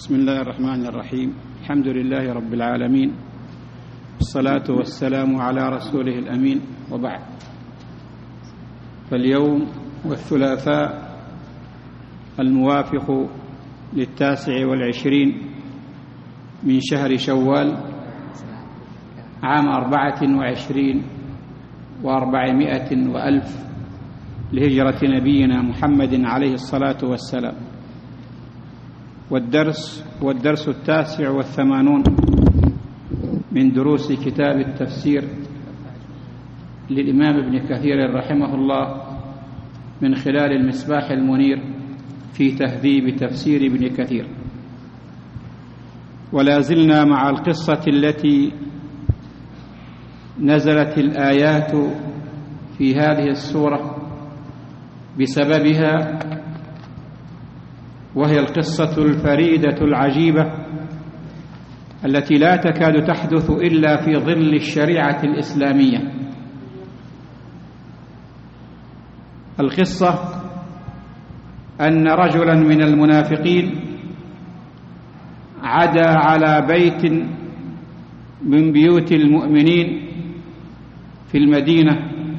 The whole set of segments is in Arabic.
بسم الله الرحمن الرحيم. الحمد لله رب العالمين، والصلاة والسلام على رسوله الأمين، وبعد. فاليوم والثلاثاء الموافق 29 من شهر شوال عام 24 و400 وألف لهجرة نبينا محمد عليه الصلاة والسلام، والدرس هو الدرس 89 من دروس كتاب التفسير للإمام ابن كثير رحمه الله من خلال المصباح المنير في تهذيب تفسير ابن كثير. ولا زلنا مع القصة التي نزلت الآيات في هذه السورة بسببها، وهي القصة الفريدة العجيبة التي لا تكاد تحدث إلا في ظل الشريعة الإسلامية. القصة أن رجلا من المنافقين عدا على بيت من بيوت المؤمنين في المدينة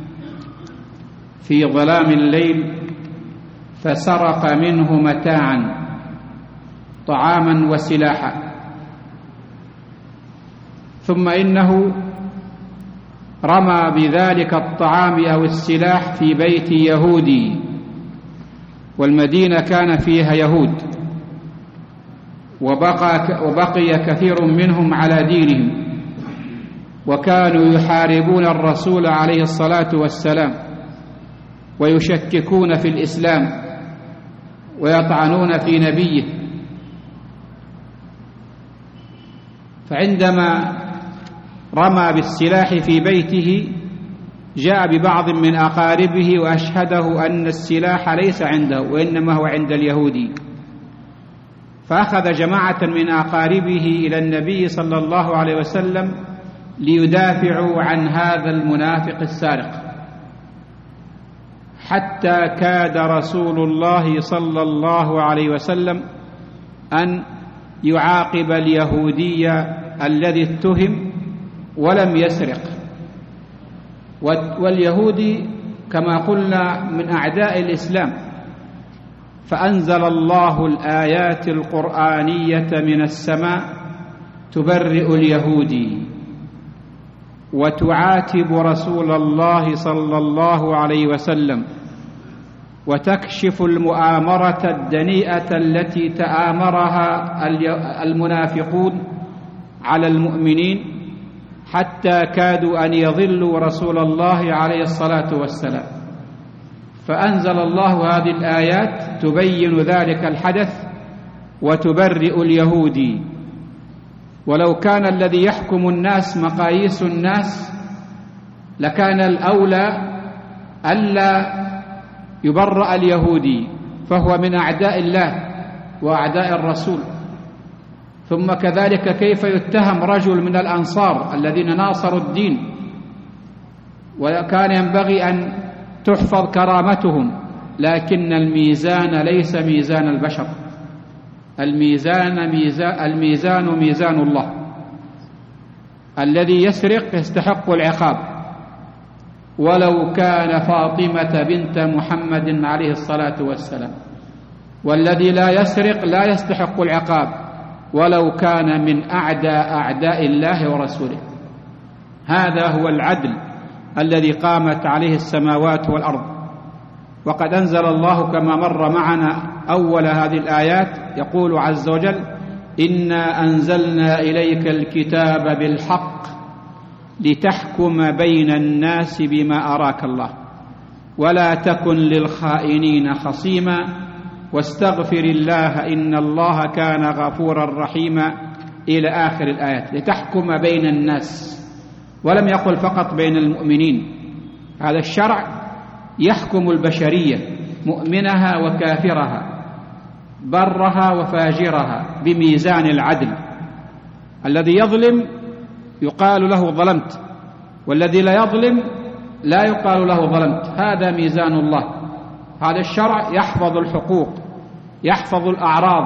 في ظلام الليل، فسرق منه متاعا طعاما وسلاحا، ثم إنه رمى بذلك الطعام أو السلاح في بيت يهودي، والمدينة كان فيها يهود، وبقي كثير منهم على دينهم، وكانوا يحاربون الرسول عليه الصلاة والسلام ويشككون في الإسلام ويطعنون في نبيه. فعندما رمى بالسلاح في بيته جاء ببعض من أقاربه وأشهده أن السلاح ليس عنده وإنما هو عند اليهودي، فأخذ جماعة من أقاربه إلى النبي صلى الله عليه وسلم ليدافعوا عن هذا المنافق السارق، حتى كاد رسول الله صلى الله عليه وسلم أن يعاقب اليهودي الذي اتهم ولم يسرق. واليهودي كما قلنا من أعداء الإسلام، فأنزل الله الآيات القرآنية من السماء تبرئ اليهودي وتعاتب رسول الله صلى الله عليه وسلم، وتكشف المؤامرة الدنيئة التي تآمرها المنافقون على المؤمنين، حتى كادوا أن يضلوا رسول الله عليه الصلاة والسلام. فأنزل الله هذه الآيات تبين ذلك الحدث وتبرئ اليهودي. ولو كان الذي يحكم الناس مقاييس الناس لكان الأولى ألا يبرأ اليهودي، فهو من أعداء الله وأعداء الرسول. ثم كذلك كيف يتهم رجل من الأنصار الذين ناصروا الدين، وكان ينبغي أن تحفظ كرامتهم، لكن الميزان ليس ميزان البشر، الميزان ميزان الله. الذي يسرق يستحق العقاب ولو كان فاطمة بنت محمد عليه الصلاة والسلام، والذي لا يسرق لا يستحق العقاب ولو كان من أعداء الله ورسوله. هذا هو العدل الذي قامت عليه السماوات والأرض. وقد أنزل الله كما مر معنا أول هذه الآيات، يقول عز وجل: إنا أنزلنا إليك الكتاب بالحق لتحكم بين الناس بما أراك الله ولا تكن للخائنين خصيما واستغفر الله إن الله كان غفورا رحيما، إلى آخر الآيات. لتحكم بين الناس، ولم يقل فقط بين المؤمنين. هذا الشرع يحكم البشرية، مؤمنها وكافرها، برها وفاجرها، بميزان العدل. الذي يظلم يقال له ظلمت، والذي لا يظلم لا يقال له ظلمت. هذا ميزان الله. هذا الشرع يحفظ الحقوق، يحفظ الأعراض،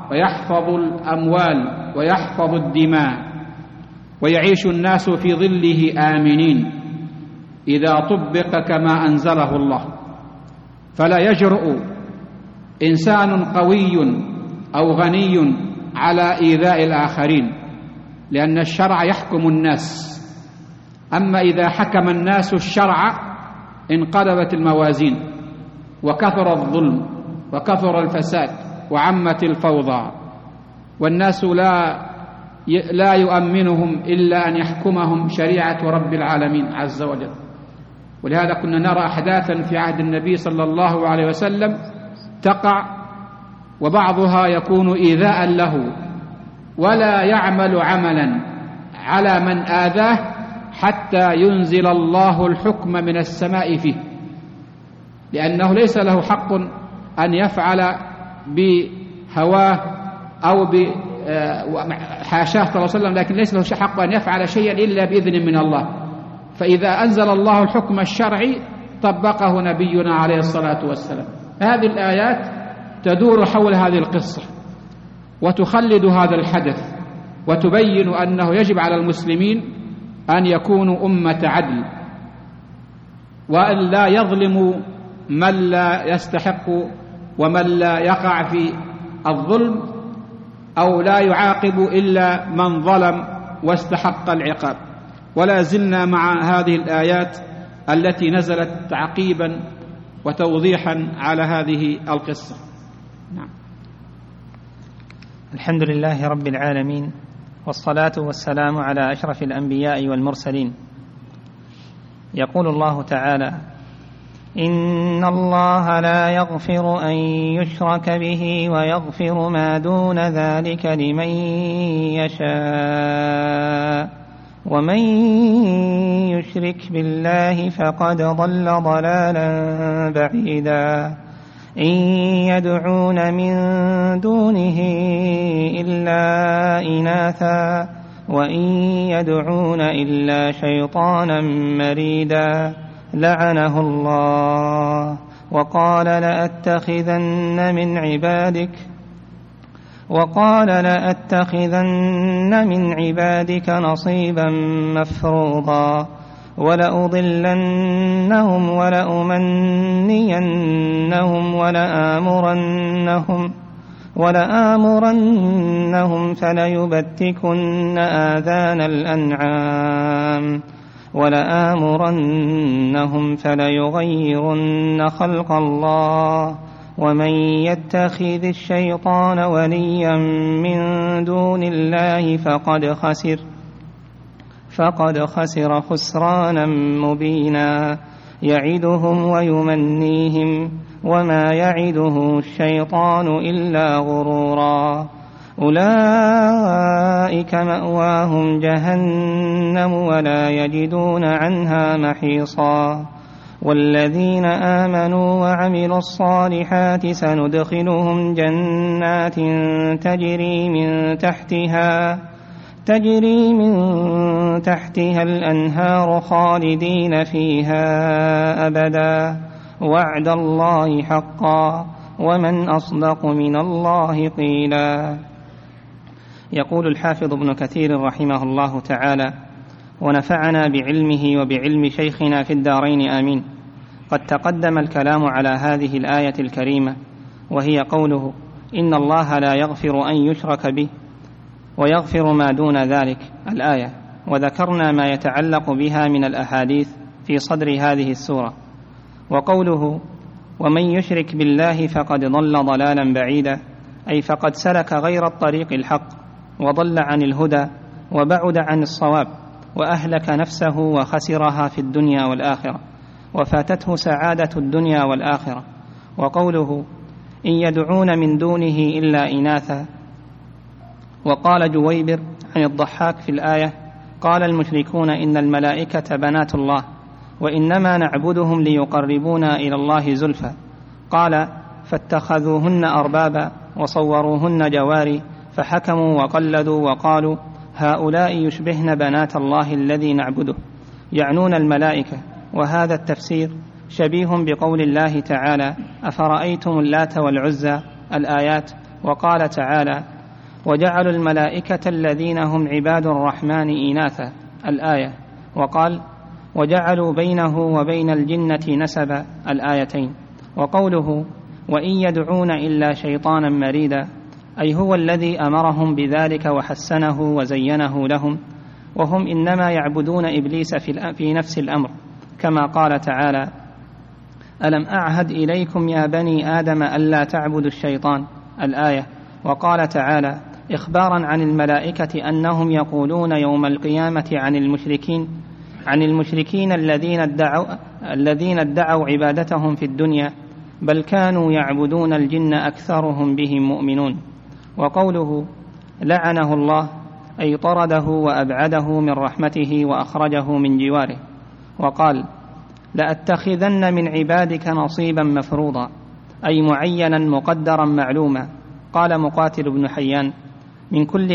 ويحفظ الأموال ويحفظ الدماء، ويعيش الناس في ظله آمنين إذا طبق كما أنزله الله. فلا يجرؤ إنسان قوي أو غني على إيذاء الآخرين، لأن الشرع يحكم الناس. أما إذا حكم الناس الشرع انقلبت الموازين، وكثر الظلم وكثر الفساد وعمت الفوضى، والناس لا يؤمنهم إلا أن يحكمهم شريعة رب العالمين عز وجل. ولهذا كنا نرى أحداثا في عهد النبي صلى الله عليه وسلم تقع، وبعضها يكون إيذاء له، ولا يعمل عملا على من آذاه حتى ينزل الله الحكم من السماء فيه، لأنه ليس له حق أن يفعل بهواه أو حاشاه صلى الله عليه وسلم، لكن ليس له حق أن يفعل شيئا إلا بإذن من الله. فإذا أنزل الله الحكم الشرعي طبقه نبينا عليه الصلاة والسلام. هذه الآيات تدور حول هذه القصة وتخلد هذا الحدث، وتبين أنه يجب على المسلمين أن يكونوا أمة عدل، وأن لا يظلموا من لا يستحق ومن لا يقع في الظلم، أو لا يعاقب إلا من ظلم واستحق العقاب. ولا زلنا مع هذه الآيات التي نزلت تعقيبا وتوضيحا على هذه القصة. نعم. الحمد لله رب العالمين، والصلاة والسلام على أشرف الأنبياء والمرسلين. يقول الله تعالى: إن الله لا يغفر أن يشرك به ويغفر ما دون ذلك لمن يشاء، ومن يشرك بالله فقد ضل ضلالا بعيدا. إن يدعون من دونه إلا إناثا وإن يدعون إلا شيطانا مريدا لعنه الله، وقال لأتخذن من عبادك نصيبا مفروضا، ولأضلنهم ولأمنينهم ولآمرنهم فليبتكن آذان الأنعام ولآمرنهم فليغيرن خلق الله، ومن يتخذ الشيطان وليا من دون الله فقد خسر خسرانا مبينا. يعدهم ويمنيهم وما يعده الشيطان إلا غرورا. أولئك مأواهم جهنم ولا يجدون عنها محيصا. والذين آمنوا وعملوا الصالحات سندخلهم جنات تجري من تحتها الأنهار خالدين فيها أبدا، وعد الله حقا، ومن أصدق من الله قيلا. يقول الحافظ ابن كثير رحمه الله تعالى: ونفعنا بعلمه وبعلم شيخنا في الدارين آمين. قد تقدم الكلام على هذه الآية الكريمة، وهي قوله: إن الله لا يغفر أن يشرك به ويغفر ما دون ذلك، الآية، وذكرنا ما يتعلق بها من الأحاديث في صدر هذه السورة. وقوله: ومن يشرك بالله فقد ضل ضلالا بعيدا، أي فقد سلك غير الطريق الحق وضل عن الهدى وبعد عن الصواب، وأهلك نفسه وخسرها في الدنيا والآخرة، وفاتته سعادة الدنيا والآخرة. وقوله: إن يدعون من دونه إلا إناثا. وقال جويبر عن الضحاك في الآية: قال المشركون إن الملائكة بنات الله، وإنما نعبدهم ليقربونا إلى الله زلفى. قال: فاتخذوهن أربابا وصوروهن جواري، فحكموا وقلدوا وقالوا: هؤلاء يشبهن بنات الله الذي نعبده، يعنون الملائكة. وهذا التفسير شبيه بقول الله تعالى: أفرأيتم اللات والعزى، الآيات، وقال تعالى: وجعلوا الملائكة الذين هم عباد الرحمن إناثا، الآية. وقال: وجعلوا بينه وبين الجنة نسبا، الآيتين. وقوله: وإن يدعون إلا شيطانا مريدا، أي هو الذي أمرهم بذلك وحسنه وزينه لهم، وهم إنما يعبدون إبليس في نفس الأمر، كما قال تعالى: ألم أعهد إليكم يا بني آدم ألا تعبدوا الشيطان، الآية. وقال تعالى إخبارا عن الملائكة أنهم يقولون يوم القيامة عن المشركين الذين ادعوا عبادتهم في الدنيا، بل كانوا يعبدون الجن أكثرهم بهم مؤمنون. وقوله: لعنه الله، أي طرده وأبعده من رحمته وأخرجه من جواره. وقال: لأتخذن من عبادك نصيبا مفروضا، أي معينا مقدرا معلوما. قال مقاتل بن حيان: من كل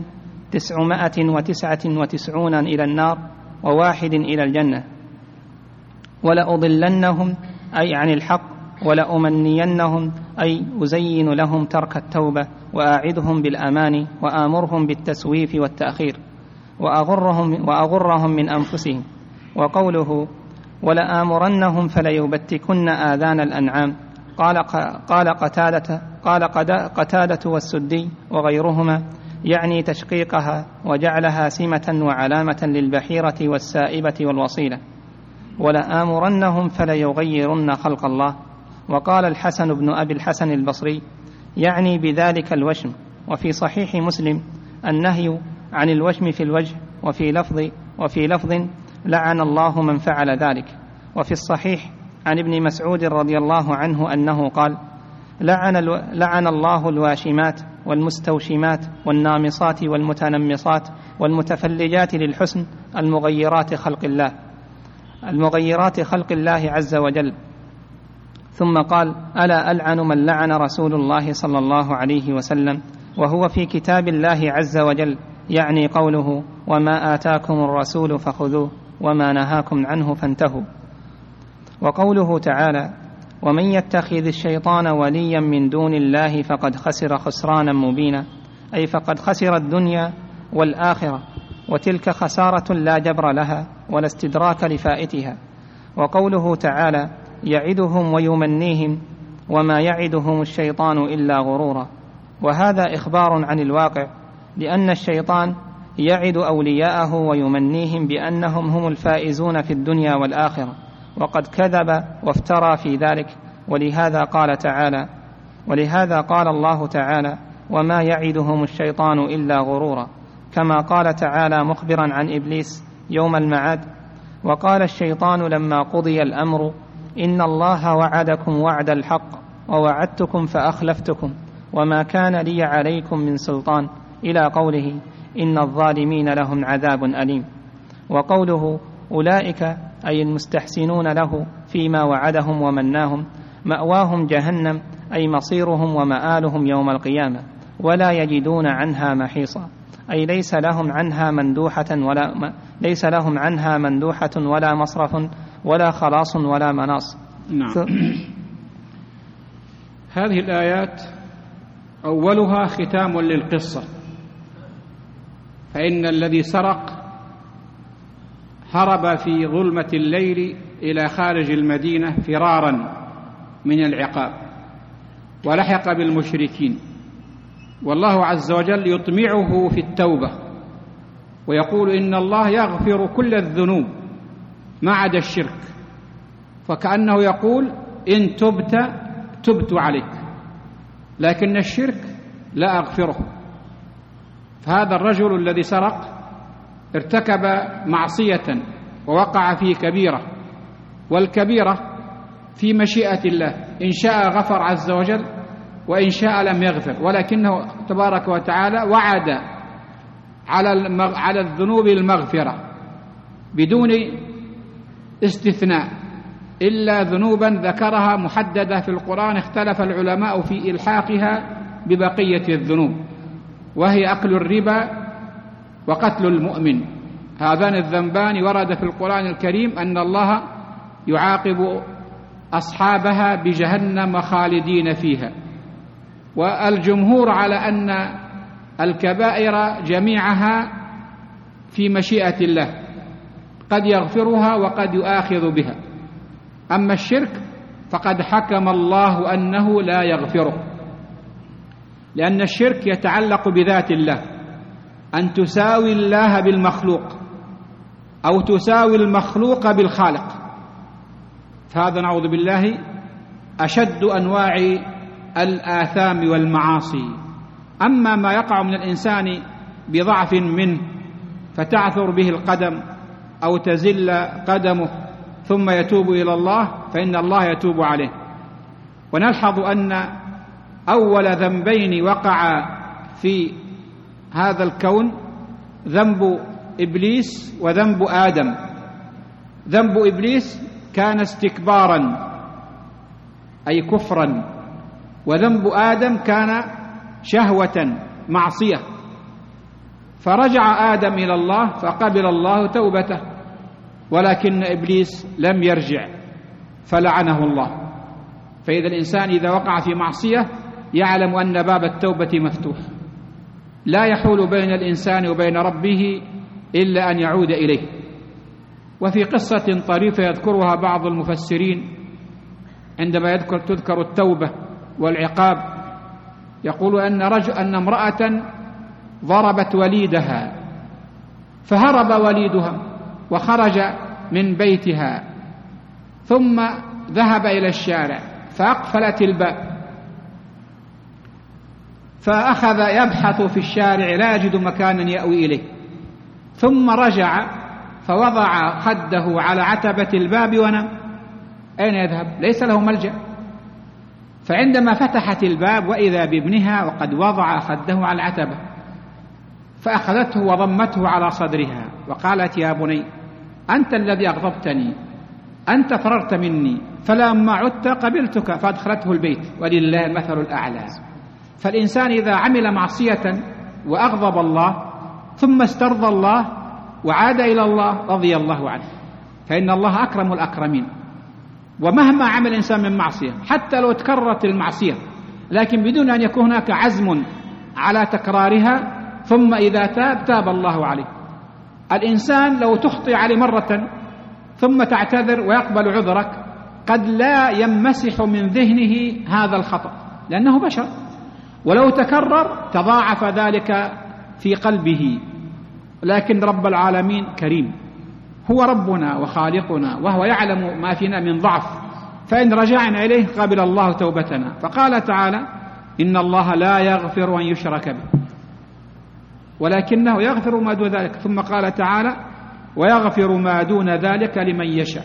1999 إلى النار و1 إلى الجنة. ولأضلنهم، أي عن الحق، ولأمنينهم، أي أزين لهم ترك التوبة، وأعدهم بالأمان، وآمرهم بالتسويف والتأخير، وأغرهم من أنفسهم. وقوله: ولآمرنهم فليبتكن آذان الأنعام، قال قتادة والسدي وغيرهما، يعني تشقيقها وجعلها سمة وعلامة للبحيرة والسائبة والوصيلة. ولآمرنهم فليغيرن خلق الله. وقال الحسن بن أبي الحسن البصري، يعني بذلك الوشم. وفي صحيح مسلم النهي عن الوشم في الوجه، وفي لفظ لعن الله من فعل ذلك. وفي الصحيح عن ابن مسعود رضي الله عنه أنه قال: لعن الله الواشمات والمستوشمات والنامصات والمتنمصات والمتفلجات للحسن المغيرات خلق الله عز وجل. ثم قال: ألا ألعن من لعن رسول الله صلى الله عليه وسلم، وهو في كتاب الله عز وجل، يعني قوله: وما آتاكم الرسول فخذوه وما نهاكم عنه فانتهوا. وقوله تعالى: ومن يتخذ الشيطان وليا من دون الله فقد خسر خسرانا مبينا، أي فقد خسر الدنيا والآخرة، وتلك خسارة لا جبر لها ولا استدراك لفائتها. وقوله تعالى: يعدهم ويمنيهم، وما يعدهم الشيطان إلا غرورا. وهذا إخبار عن الواقع، لأن الشيطان يعد أولياءه ويمنيهم بأنهم هم الفائزون في الدنيا والآخرة، وقد كذب وافترى في ذلك. ولهذا قال الله تعالى: وما يعدهم الشيطان إلا غرورا، كما قال تعالى مخبرا عن إبليس يوم المعاد: وقال الشيطان لما قضي الأمر إن الله وعدكم وعد الحق ووعدتكم فأخلفتكم وما كان لي عليكم من سلطان، إلى قوله: إن الظالمين لهم عذاب أليم. وقوله: أولئك، أي المستحسنون له فيما وعدهم ومناهم، مأواهم جهنم، أي مصيرهم ومآلهم يوم القيامة، ولا يجدون عنها محيصا، أي ليس لهم عنها مندوحة ولا مصرف ولا خلاص ولا مناص. نعم. هذه الآيات أولها ختام للقصة، فإن الذي سرق هرب في ظلمة الليل إلى خارج المدينة فرارا من العقاب، ولحق بالمشركين، والله عز وجل يطمعه في التوبة ويقول: إن الله يغفر كل الذنوب ما عدا الشرك، فكأنه يقول: إن تبت عليك، لكن الشرك لا أغفره. فهذا الرجل الذي سرق ارتكب معصية ووقع في كبيرة، والكبيرة في مشيئة الله، إن شاء غفر عز وجل وإن شاء لم يغفر، ولكنه تبارك وتعالى وعد على الذنوب المغفرة بدون استثناء، إلا ذنوبا ذكرها محددة في القرآن اختلف العلماء في إلحاقها ببقية الذنوب، وهي أكل الربا وقتل المؤمن. هذان الذنبان ورد في القرآن الكريم أن الله يعاقب أصحابها بجهنم خالدين فيها. والجمهور على أن الكبائر جميعها في مشيئة الله، قد يغفرها وقد يؤاخذ بها. أما الشرك فقد حكم الله أنه لا يغفره، لأن الشرك يتعلق بذات الله، أن تساوي الله بالمخلوق أو تساوي المخلوق بالخالق، فهذا نعوذ بالله أشد أنواع الآثام والمعاصي. أما ما يقع من الإنسان بضعف منه فتعثر به القدم أو تزل قدمه ثم يتوب إلى الله فإن الله يتوب عليه. ونلحظ أن أول ذنبين وقع في هذا الكون ذنب إبليس وذنب آدم. ذنب إبليس كان استكبارا أي كفرا، وذنب آدم كان شهوة معصية، فرجع آدم إلى الله فقبل الله توبته، ولكن إبليس لم يرجع فلعنه الله. فإذا الإنسان إذا وقع في معصية يعلم أن باب التوبة مفتوح، لا يحول بين الإنسان وبين ربه إلا أن يعود إليه. وفي قصة طريفة يذكرها بعض المفسرين عندما تذكر التوبة والعقاب، يقول أن امرأة ضربت وليدها فهرب وليدها وخرج من بيتها، ثم ذهب إلى الشارع فأقفلت الباب، فأخذ يبحث في الشارع لا يجد مكانا يأوي إليه، ثم رجع فوضع خده على عتبة الباب ونام. أين يذهب؟ ليس له ملجأ. فعندما فتحت الباب وإذا بابنها وقد وضع خده على العتبة، فأخذته وضمته على صدرها وقالت: يا بني أنت الذي أغضبتني، أنت فررت مني، فلما عدت قبلتك، فأدخلته البيت، ولله المثل الأعلى. فالإنسان إذا عمل معصية وأغضب الله ثم استرضى الله وعاد إلى الله رضي الله عنه، فإن الله أكرم الأكرمين. ومهما عمل الإنسان من معصية حتى لو تكررت المعصية، لكن بدون أن يكون هناك عزم على تكرارها، ثم إذا تاب الله عليه. الإنسان لو تخطئ عليه مرة ثم تعتذر ويقبل عذرك قد لا يمسح من ذهنه هذا الخطأ لأنه بشر، ولو تكرر تضاعف ذلك في قلبه. لكن رب العالمين كريم، هو ربنا وخالقنا، وهو يعلم ما فينا من ضعف، فإن رجعنا إليه قبل الله توبتنا. فقال تعالى: إن الله لا يغفر أن يشرك به ولكنه يغفر ما دون ذلك. ثم قال تعالى: ويغفر ما دون ذلك لمن يشاء.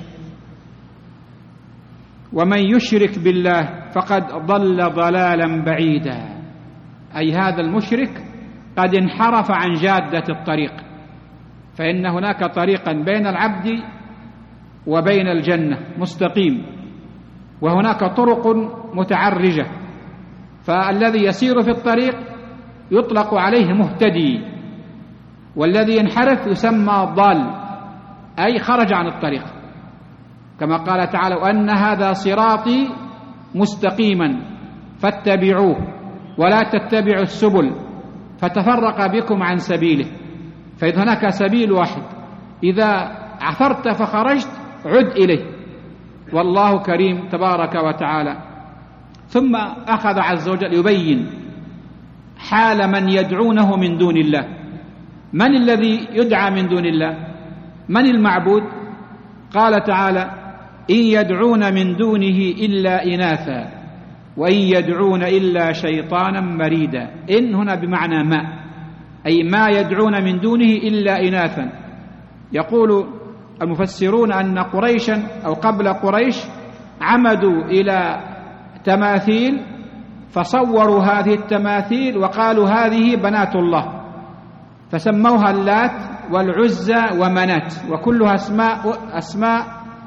ومن يشرك بالله فقد ضل ضلالا بعيدا، أي هذا المشرك قد انحرف عن جادة الطريق، فإن هناك طريقا بين العبد وبين الجنة مستقيم، وهناك طرق متعرجة، فالذي يسير في الطريق يطلق عليه مهتدي، والذي ينحرف يسمى ضال، أي خرج عن الطريق، كما قال تعالى: وأن هذا صراطي مستقيما فاتبعوه ولا تتبعوا السبل فتفرق بكم عن سبيله. فإذا هناك سبيل واحد، إذا عثرت فخرجت عد إليه، والله كريم تبارك وتعالى. ثم أخذ عز وجل يبين حال من يدعونه من دون الله. من الذي يدعى من دون الله؟ من المعبود؟ قال تعالى: إن يدعون من دونه إلا إناثا وإن يدعون إلا شيطانا مريدا. إن هنا بمعنى ما، أي ما يدعون من دونه إلا إناثا. يقول المفسرون أن قريشا أو قبل قريش عمدوا إلى تماثيل فصوروا هذه التماثيل وقالوا هذه بنات الله، فسموها اللات والعزى ومنات، وكلها أسماء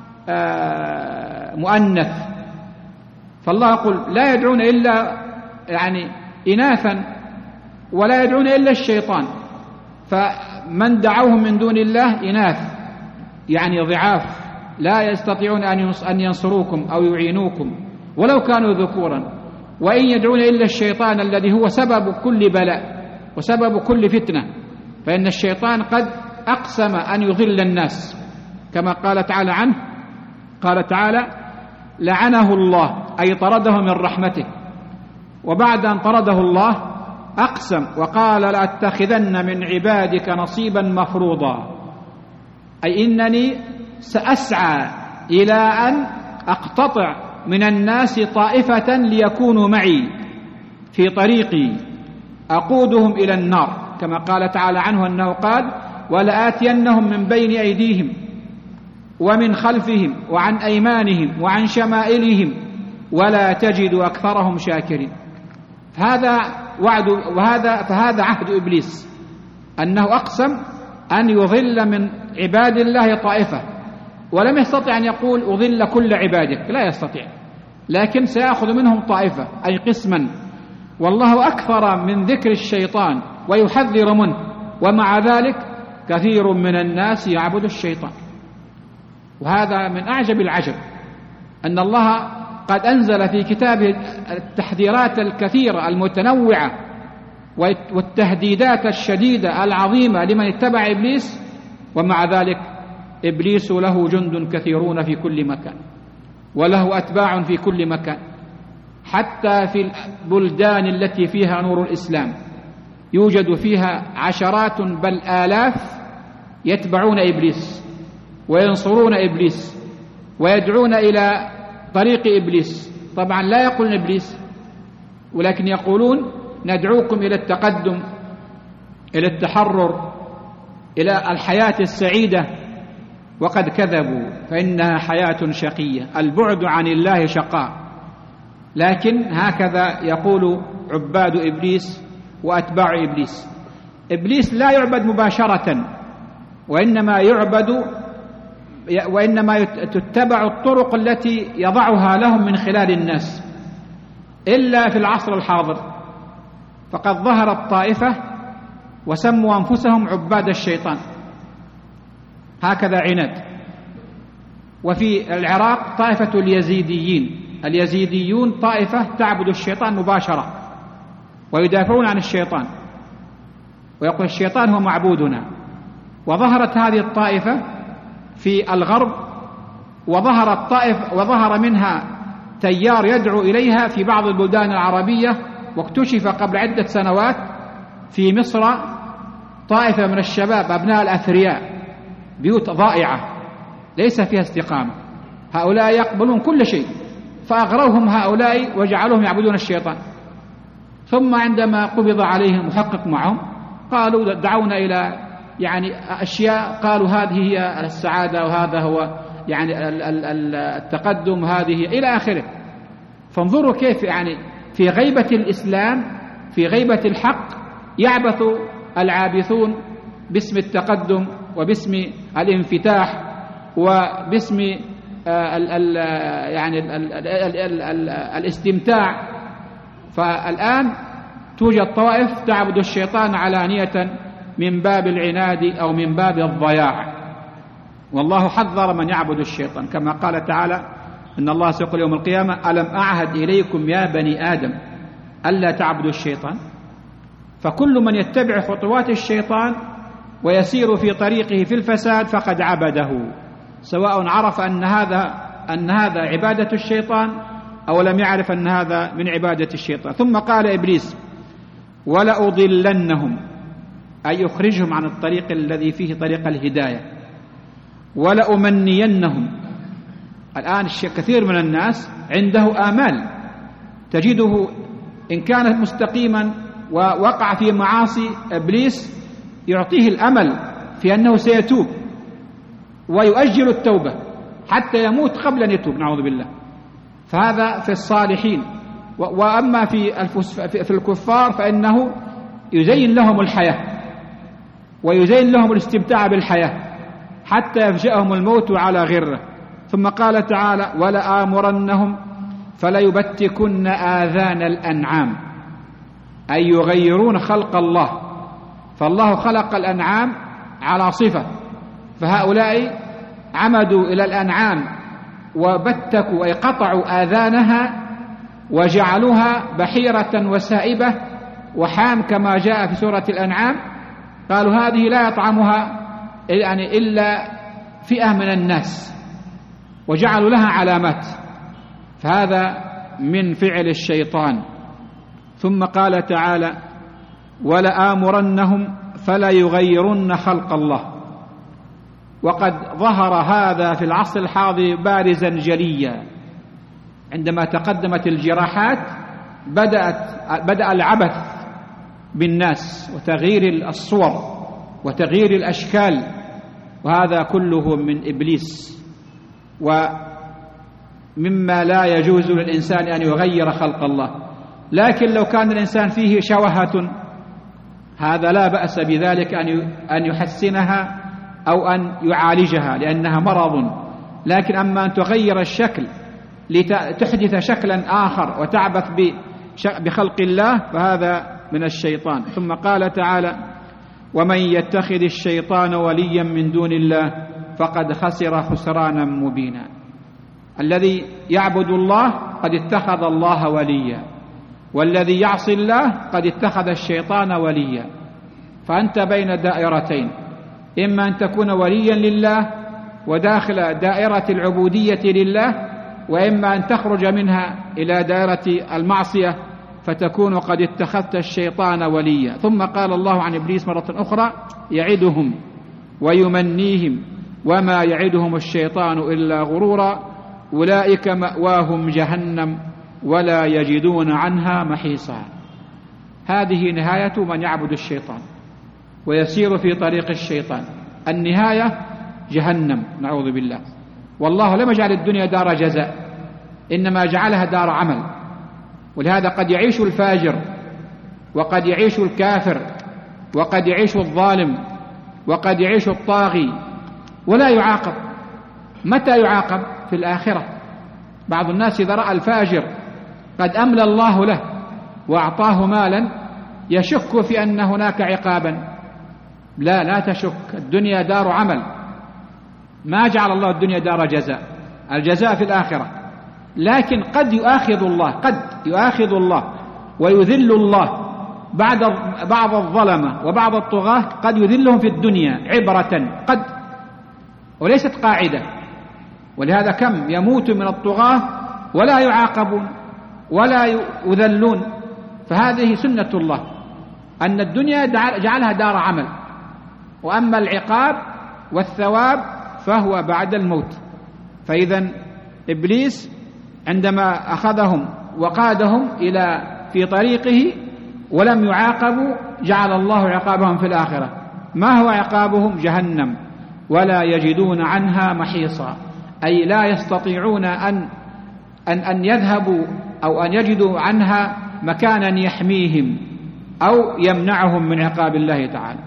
مؤنث. فالله يقول: لا يدعون إلا إناثا ولا يدعون إلا الشيطان. فمن دعوهم من دون الله إناث ضعاف، لا يستطيعون أن ينصروكم أو يعينوكم ولو كانوا ذكورا. وإن يدعون إلا الشيطان الذي هو سبب كل بلاء وسبب كل فتنة، فإن الشيطان قد أقسم أن يضل الناس، كما قال تعالى عنه، قال تعالى: لعنه الله، أي طرده من رحمته. وبعد أن طرده الله أقسم وقال: لأتخذن من عبادك نصيبا مفروضا، أي إنني سأسعى إلى أن أقتطع من الناس طائفة ليكونوا معي في طريقي أقودهم إلى النار، كما قال تعالى عنه أنه قال: ولآتينهم من بين أيديهم ومن خلفهم وعن أيمانهم وعن شمائلهم ولا تجد أكثرهم شاكرين. هذا وعد، فهذا عهد إبليس، أنه أقسم أن يضل من عباد الله طائفة، ولم يستطع أن يقول أضل كل عبادك، لا يستطيع، لكن سيأخذ منهم طائفة أي قسما. والله أكثر من ذكر الشيطان ويحذر منه، ومع ذلك كثير من الناس يعبد الشيطان. وهذا من أعجب العجب، أن الله قد أنزل في كتابه التحذيرات الكثيرة المتنوعة والتهديدات الشديدة العظيمة لمن اتبع إبليس، ومع ذلك إبليس له جند كثيرون في كل مكان، وله أتباع في كل مكان، حتى في البلدان التي فيها نور الإسلام يوجد فيها عشرات بل آلاف يتبعون إبليس وينصرون إبليس ويدعون إلى طريق إبليس. طبعا لا يقولون إبليس، ولكن يقولون: ندعوكم إلى التقدم، إلى التحرر، إلى الحياة السعيدة. وقد كذبوا، فإنها حياة شقية، البعد عن الله شقاء. لكن هكذا يقول عباد إبليس وأتباع إبليس. إبليس لا يعبد مباشرة، وإنما تتبع الطرق التي يضعها لهم من خلال الناس، إلا في العصر الحاضر فقد ظهرت طائفة وسموا أنفسهم عباد الشيطان، هكذا عناد. وفي العراق طائفة اليزيديون طائفة تعبد الشيطان مباشرة ويدافعون عن الشيطان ويقول الشيطان هو معبودنا. وظهرت هذه الطائفة في الغرب، وظهر منها تيار يدعو إليها في بعض البلدان العربية. واكتشف قبل عدة سنوات في مصر طائفة من الشباب أبناء الأثرياء، بيوت ضائعة ليس فيها استقامة، هؤلاء يقبلون كل شيء، فأغروهم هؤلاء وجعلوهم يعبدون الشيطان. ثم عندما قبض عليهم محقق معهم قالوا دعونا إلى أشياء، قالوا هذه هي السعادة وهذا هو التقدم، هذه إلى آخره. فانظروا كيف في غيبة الإسلام، في غيبة الحق، يعبث العابثون باسم التقدم وباسم الانفتاح وباسم الاستمتاع. فالآن توجد طوائف تعبد الشيطان علانية من باب العناد أو من باب الضياع، والله حذر من يعبد الشيطان، كما قال تعالى: إن الله سيقول يوم القيامة: ألم أعهد إليكم يا بني آدم ألا تعبدوا الشيطان. فكل من يتبع خطوات الشيطان ويسير في طريقه في الفساد فقد عبده، سواء عرف أن هذا عبادة الشيطان أو لم يعرف أن هذا من عبادة الشيطان. ثم قال إبليس: ولأضلنهم، أي يخرجهم عن الطريق الذي فيه طريق الهداية، ولأمنينهم. الآن كثير من الناس عنده آمال، تجده إن كان مستقيما ووقع في معاصي إبليس يعطيه الأمل في أنه سيتوب ويؤجل التوبة حتى يموت قبل أن يتوب، نعوذ بالله. فهذا في الصالحين. وأما في الكفار فإنه يزين لهم الحياة ويزين لهم الاستمتاع بالحياة حتى يفجأهم الموت على غره. ثم قال تعالى: ولآمرنهم فليبتكن آذان الأنعام، أي يغيرون خلق الله. فالله خلق الأنعام على صفة، فهؤلاء عمدوا إلى الأنعام وبتكوا أي قطعوا آذانها وجعلوها بحيرة وسائبة وحام كما جاء في سورة الأنعام، قالوا هذه لا يطعمها يعني إلا فئة من الناس، وجعلوا لها علامات، فهذا من فعل الشيطان. ثم قال تعالى: ولآمرنهم فلا يغيرن خلق الله. وقد ظهر هذا في العصر الحاضر بارزا جليا، عندما تقدمت الجراحات بدأ العبث بالناس وتغيير الصور وتغيير الأشكال، وهذا كله من إبليس، ومما لا يجوز للإنسان أن يغير خلق الله. لكن لو كان الإنسان فيه شوهة هذا لا بأس بذلك أن يحسنها أو أن يعالجها لأنها مرض. لكن أما أن تغير الشكل لتحدث شكلا آخر وتعبث بخلق الله فهذا من الشيطان. ثم قال تعالى: ومن يتخذ الشيطان وليا من دون الله فقد خسر خسرانا مبينا. الذي يعبد الله قد اتخذ الله وليا، والذي يعصي الله قد اتخذ الشيطان وليا. فأنت بين دائرتين، إما أن تكون وليا لله وداخل دائرة العبودية لله، وإما أن تخرج منها إلى دائرة المعصية فتكون قد اتخذت الشيطان وليا. ثم قال الله عن إبليس مرة أخرى: يعدهم ويمنيهم وما يعدهم الشيطان إلا غرورا أولئك مأواهم جهنم ولا يجدون عنها محيصا. هذه نهاية من يعبد الشيطان ويسير في طريق الشيطان، النهاية جهنم نعوذ بالله. والله لم يجعل الدنيا دار جزاء، إنما جعلها دار عمل. ولهذا قد يعيش الفاجر وقد يعيش الكافر وقد يعيش الظالم وقد يعيش الطاغي ولا يعاقب. متى يعاقب؟ في الآخرة. بعض الناس إذا رأى الفاجر قد أملى الله له وأعطاه مالا يشك في أن هناك عقابا. لا تشك، الدنيا دار عمل، ما جعل الله الدنيا دار جزاء، الجزاء في الآخرة. لكن قد يؤاخذ الله ويذل الله بعض الظلمة وبعض الطغاة، قد يذلهم في الدنيا عبرة، قد، وليست قاعدة. ولهذا كم يموت من الطغاة ولا يعاقبون ولا يذلون. فهذه سنة الله، أن الدنيا جعلها دار عمل، وأما العقاب والثواب فهو بعد الموت. فإذا إبليس عندما أخذهم وقادهم في طريقه ولم يعاقبوا جعل الله عقابهم في الآخرة. ما هو عقابهم؟ جهنم ولا يجدون عنها محيصا، أي لا يستطيعون أن يذهبوا أو أن يجدوا عنها مكانا يحميهم أو يمنعهم من عقاب الله تعالى.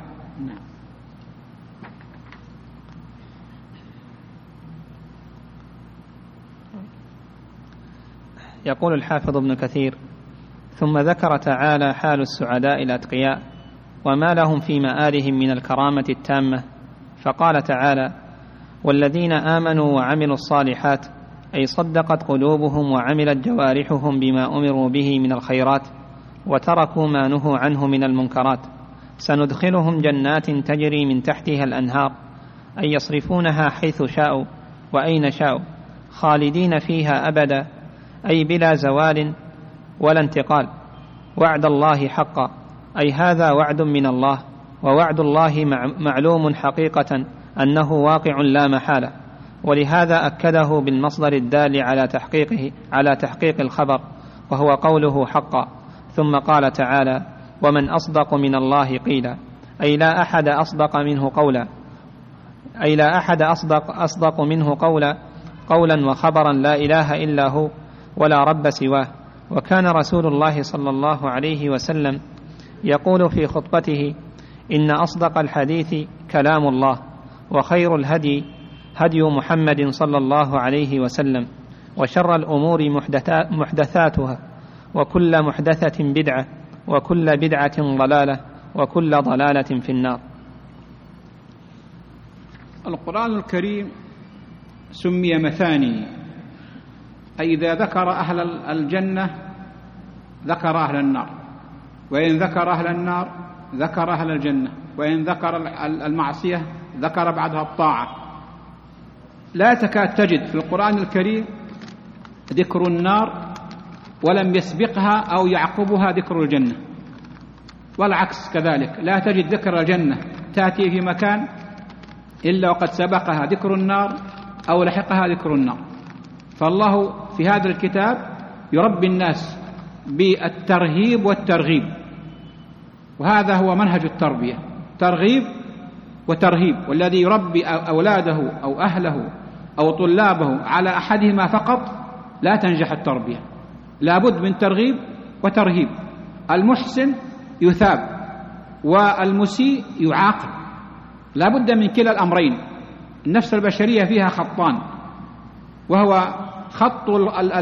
يقول الحافظ ابن كثير: ثم ذكر تعالى حال السعداء الأتقياء وما لهم في مآلهم من الكرامة التامة، فقال تعالى: والذين آمنوا وعملوا الصالحات، أي صدقت قلوبهم وعملت جوارحهم بما أمروا به من الخيرات وتركوا ما نهوا عنه من المنكرات، سندخلهم جنات تجري من تحتها الأنهار، أي يصرفونها حيث شاءوا وأين شاءوا، خالدين فيها أبدا، أي بلا زوال ولا انتقال. وعد الله حقا، أي هذا وعد من الله، ووعد الله معلوم حقيقة أنه واقع لا محالة، ولهذا أكده بالمصدر الدال على تحقيق الخبر، وهو قوله حقا. ثم قال تعالى: ومن أصدق من الله قيلا، أي لا أحد أصدق منه قولا وخبرا، لا إله إلا هو ولا رب سواه. وكان رسول الله صلى الله عليه وسلم يقول في خطبته: إن أصدق الحديث كلام الله، وخير الهدي هدي محمد صلى الله عليه وسلم، وشر الأمور محدثاتها، وكل محدثة بدعة، وكل بدعة ضلالة، وكل ضلالة في النار. القرآن الكريم سمي مثاني، أي إذا ذكر أهل الجنة ذكر أهل النار، وإن ذكر أهل النار ذكر أهل الجنة، وإن ذكر المعصية ذكر بعدها الطاعة. لا تكاد تجد في القرآن الكريم ذكر النار ولم يسبقها أو يعقبها ذكر الجنة، والعكس كذلك، لا تجد ذكر الجنة تأتي في مكان إلا وقد سبقها ذكر النار أو لحقها ذكر النار. فالله في هذا الكتاب يربي الناس بالترهيب والترغيب، وهذا هو منهج التربية، ترغيب وترهيب. والذي يربي أولاده أو أهله أو طلابه على أحدهما فقط لا تنجح التربية، لا بد من ترغيب وترهيب. المحسن يثاب والمسيء يعاقب، لا بد من كلا الأمرين. النفس البشرية فيها خطان، وهو خط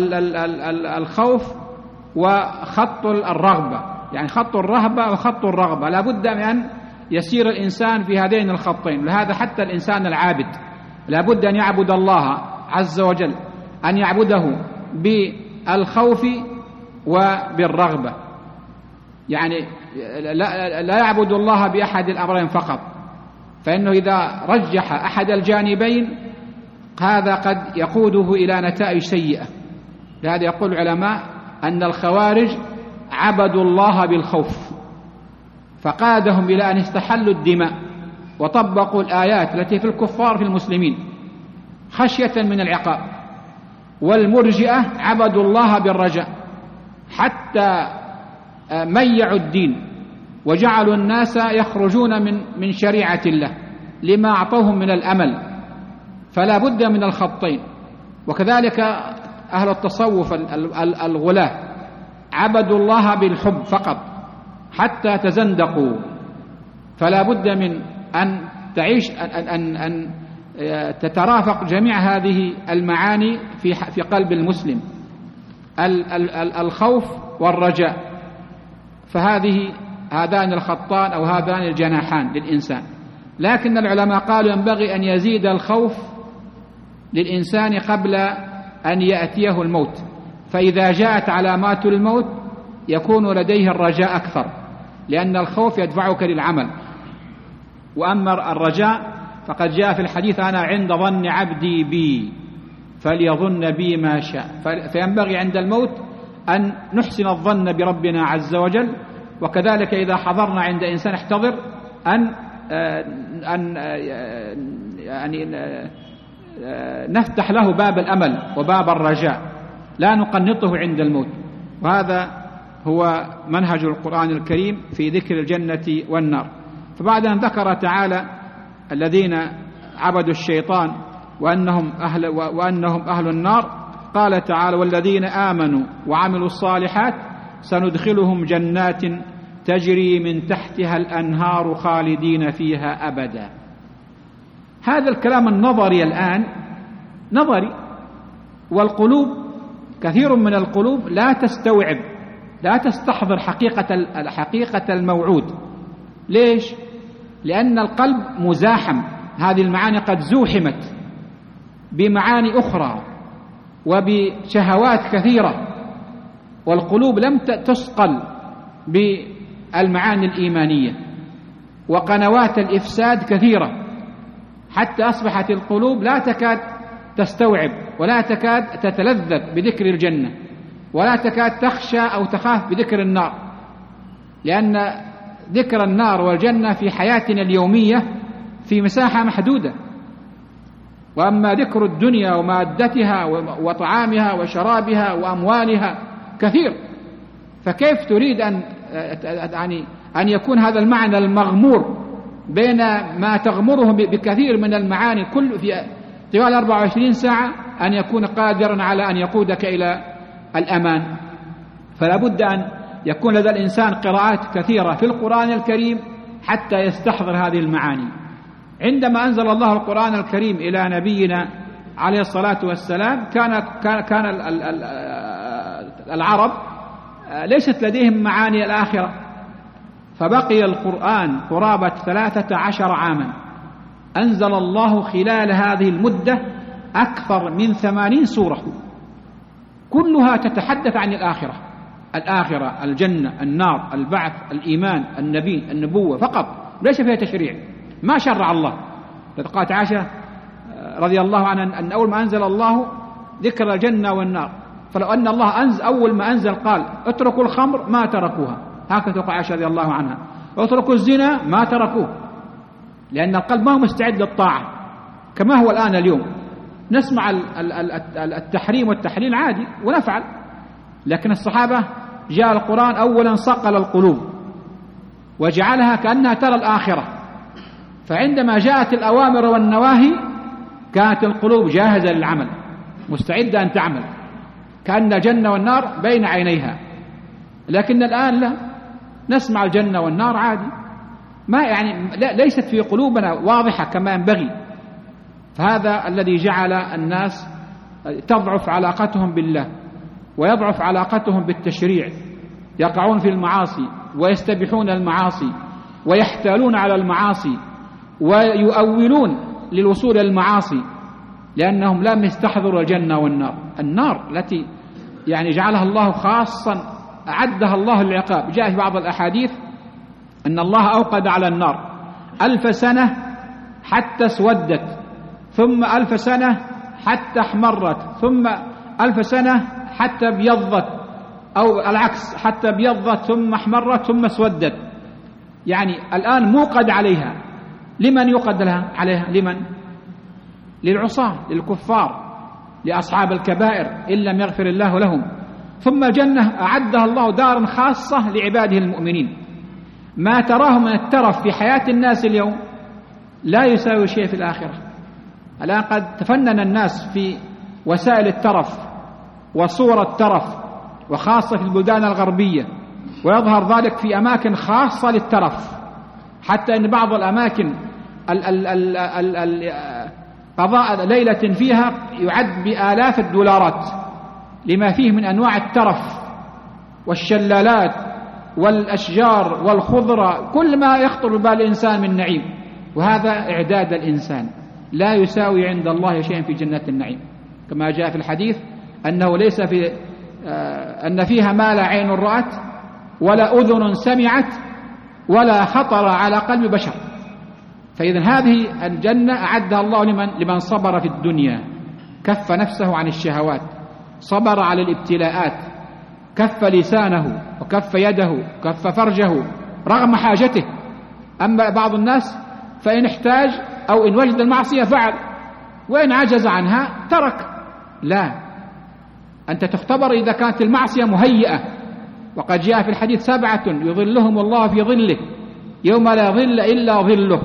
الخوف وخط الرغبة، يعني خط الرهبة وخط الرغبة. لا بد من أن يسير الإنسان في هذين الخطين. لهذا حتى الإنسان العابد لا بد أن يعبد الله عز وجل، أن يعبده بالخوف وبالرغبة، يعني لا يعبد الله بأحد الأمرين فقط، فإنه إذا رجح أحد الجانبين هذا قد يقوده إلى نتائج سيئة. لهذا يقول العلماء أن الخوارج عبدوا الله بالخوف فقادهم إلى أن استحلوا الدماء وطبقوا الآيات التي في الكفار في المسلمين خشية من العقاب. والمرجئة عبدوا الله بالرجاء حتى ميعوا الدين وجعلوا الناس يخرجون من شريعة الله لما أعطوهم من الأمل. فلا بد من الخطين. وكذلك أهل التصوف الغلاة عبدوا الله بالحب فقط حتى تزندقوا. فلا بد من أن تعيش أن تترافق جميع هذه المعاني في قلب المسلم، الخوف والرجاء. هذان الخطان أو هذان الجناحان للإنسان. لكن العلماء قالوا ينبغي أن يزيد الخوف للإنسان قبل أن يأتيه الموت، فإذا جاءت علامات الموت يكون لديه الرجاء أكثر، لأن الخوف يدفعك للعمل. وأما الرجاء فقد جاء في الحديث أنا عند ظن عبدي بي فليظن بي ما شاء. فينبغي عند الموت أن نحسن الظن بربنا عز وجل. وكذلك إذا حضرنا عند إنسان احتضر أن يعني نفتح له باب الأمل وباب الرجاء، لا نقنطه عند الموت. وهذا هو منهج القرآن الكريم في ذكر الجنة والنار. فبعد أن ذكر تعالى الذين عبدوا الشيطان وأنهم أهل النار، قال تعالى والذين آمنوا وعملوا الصالحات سندخلهم جنات تجري من تحتها الأنهار خالدين فيها أبدا. هذا الكلام النظري الآن نظري، والقلوب كثير من القلوب لا تستوعب، لا تستحضر حقيقة الموعود. ليش؟ لأن القلب مزاحم، هذه المعاني قد زوحمت بمعاني أخرى وبشهوات كثيرة، والقلوب لم تثقل بالمعاني الإيمانية، وقنوات الإفساد كثيرة، حتى أصبحت القلوب لا تكاد تستوعب ولا تكاد تتلذذ بذكر الجنة، ولا تكاد تخشى أو تخاف بذكر النار، لأن ذكر النار والجنة في حياتنا اليومية في مساحة محدودة. وأما ذكر الدنيا ومادتها وطعامها وشرابها وأموالها كثير، فكيف تريد أن يكون هذا المعنى المغمور بين ما تغمره بكثير من المعاني كل في طوال 24 ساعة أن يكون قادرا على أن يقودك إلى الأمان؟ فلا بد أن يكون لدى الإنسان قراءات كثيرة في القرآن الكريم حتى يستحضر هذه المعاني. عندما أنزل الله القرآن الكريم إلى نبينا عليه الصلاة والسلام كان العرب ليست لديهم معاني الآخرة، فبقي القرآن قرابة 13 عاما. أنزل الله خلال هذه المدة أكثر من 80 سورة كلها تتحدث عن الآخرة، الآخرة، الجنة، النار، البعث، الإيمان، النبي، النبوة فقط، ليس فيها تشريع، ما شرع الله. قالت عائشة رضي الله عنها أن أول ما أنزل الله ذكر الجنة والنار، فلو أن الله أول ما أنزل قال اتركوا الخمر ما تركوها، هكذا تقول عائشة رضي الله عنها، اتركوا الزنا ما تركوه، لأن القلب ما هو مستعد للطاعة كما هو الآن. اليوم نسمع التحريم والتحليل عادي ونفعل، لكن الصحابة جاء القرآن أولا صقل القلوب وجعلها كأنها ترى الآخرة، فعندما جاءت الأوامر والنواهي كانت القلوب جاهزة للعمل مستعدة أن تعمل، كأن الجنة والنار بين عينيها. لكن الآن لا، نسمع الجنة والنار عادي، ما يعني ليست في قلوبنا واضحة كما ينبغي. فهذا الذي جعل الناس تضعف علاقتهم بالله ويضعف علاقتهم بالتشريع، يقعون في المعاصي ويستبيحون المعاصي ويحتالون على المعاصي ويؤولون للوصول إلى المعاصي، لأنهم لم يستحضروا الجنة والنار. النار التي يعني جعلها الله خاصا، أعدها الله للعقاب. جاء في بعض الأحاديث أن الله أوقد على النار 1000 سنة حتى اسودت، ثم 1000 سنة حتى احمرت، ثم 1000 سنة حتى ابيضت، أو العكس حتى ابيضت ثم احمرت ثم اسودت. يعني الآن موقد عليها. لمن يوقد عليها؟ لمن؟ للعصاة، للكفار، لأصحاب الكبائر إن لم يغفر الله لهم. ثم الجنة أعدها الله دارا خاصة لعباده المؤمنين. ما تراه من الترف في حياة الناس اليوم لا يساوي شيء في الآخرة. الآن قد تفنن الناس في وسائل الترف وصور الترف، وخاصة في البلدان الغربية، ويظهر ذلك في أماكن خاصة للترف، حتى أن بعض الأماكن قضاء ليلة فيها يعد بآلاف الدولارات لما فيه من أنواع الترف والشلالات والأشجار والخضرة، كل ما يخطر ببال الإنسان من نعيم. وهذا إعداد الإنسان، لا يساوي عند الله شيئا في جنة النعيم، كما جاء في الحديث أنه ليس في أن فيها ما لا عين رأت ولا أذن سمعت ولا خطر على قلب بشر. فإذا هذه الجنة أعدها الله لمن صبر في الدنيا، كف نفسه عن الشهوات، صبر على الابتلاءات، كف لسانه وكف يده وكف فرجه رغم حاجته. أما بعض الناس فإن احتاج أو إن وجد المعصية فعل، وإن عجز عنها ترك. لا، أنت تختبر إذا كانت المعصية مهيئة. وقد جاء في الحديث 7 يظلهم الله في ظله يوم لا ظل إلا ظله.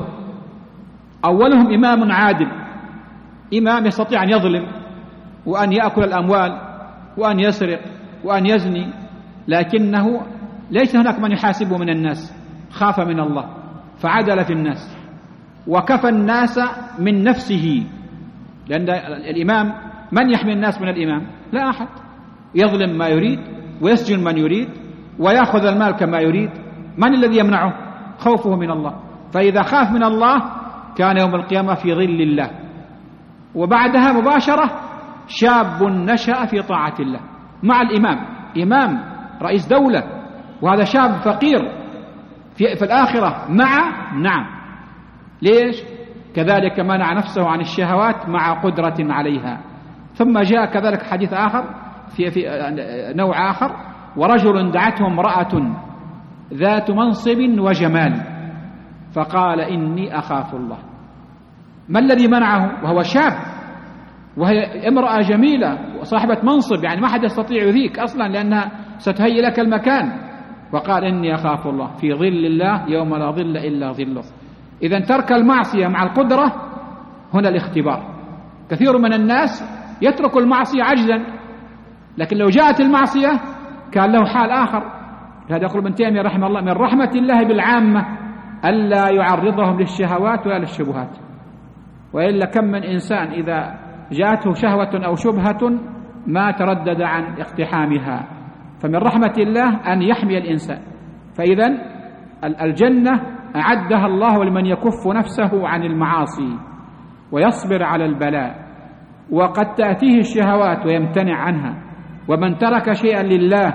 أولهم إمام عادل، إمام يستطيع أن يظلم وأن يأكل الأموال وأن يسرق وأن يزني، لكنه ليس هناك من يحاسبه من الناس، خاف من الله فعدل في الناس وكفى الناس من نفسه. لأن الإمام من يحمي الناس من الإمام؟ لا أحد. يظلم ما يريد ويسجن من يريد ويأخذ المال كما يريد. من الذي يمنعه؟ خوفه من الله. فإذا خاف من الله كان يوم القيامة في ظل الله. وبعدها مباشرة شاب نشأ في طاعة الله مع الإمام، إمام رئيس دولة، وهذا شاب فقير في الآخرة نعم. ليش؟ كذلك منع نفسه عن الشهوات مع قدرة عليها. ثم جاء كذلك حديث آخر في نوع آخر: ورجل دعته امرأة ذات منصب وجمال فقال إني أخاف الله. ما الذي منعه وهو شاب وهي امرأة جميلة وصاحبة منصب؟ يعني ما حد يستطيع يذيك أصلا لأنها ستهيئ لك المكان. وقال إني أخاف الله في ظل الله يوم لا ظل إلا ظله. إذن ترك المعصية مع القدرة هنا الاختبار. كثير من الناس يترك المعصية عجزا، لكن لو جاءت المعصية كان له حال آخر. هذا يقول ابن تيمية رحمه الله: من رحمة الله بالعامة ألا يعرضهم للشهوات ولا للشبهات. وإلا كم من إنسان إذا جاءته شهوة أو شبهة ما تردد عن اقتحامها. فمن رحمة الله أن يحمي الإنسان. فإذن الجنة أعدها الله لمن يكف نفسه عن المعاصي ويصبر على البلاء. وقد تأتيه الشهوات ويمتنع عنها، ومن ترك شيئا لله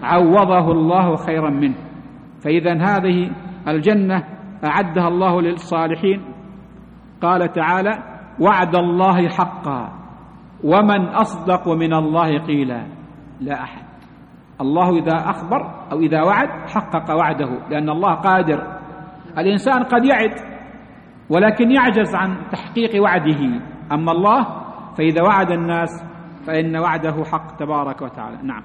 عوضه الله خيرا منه. فإذا هذه الجنة أعدها الله للصالحين. قال تعالى: وعد الله حقا ومن أصدق من الله قيلا. لا أحد. الله إذا أخبر أو إذا وعد حقق وعده، لأن الله قادر. الإنسان قد يعد ولكن يعجز عن تحقيق وعده، أما الله فإذا وعد الناس فإن وعده حق تبارك وتعالى. نعم.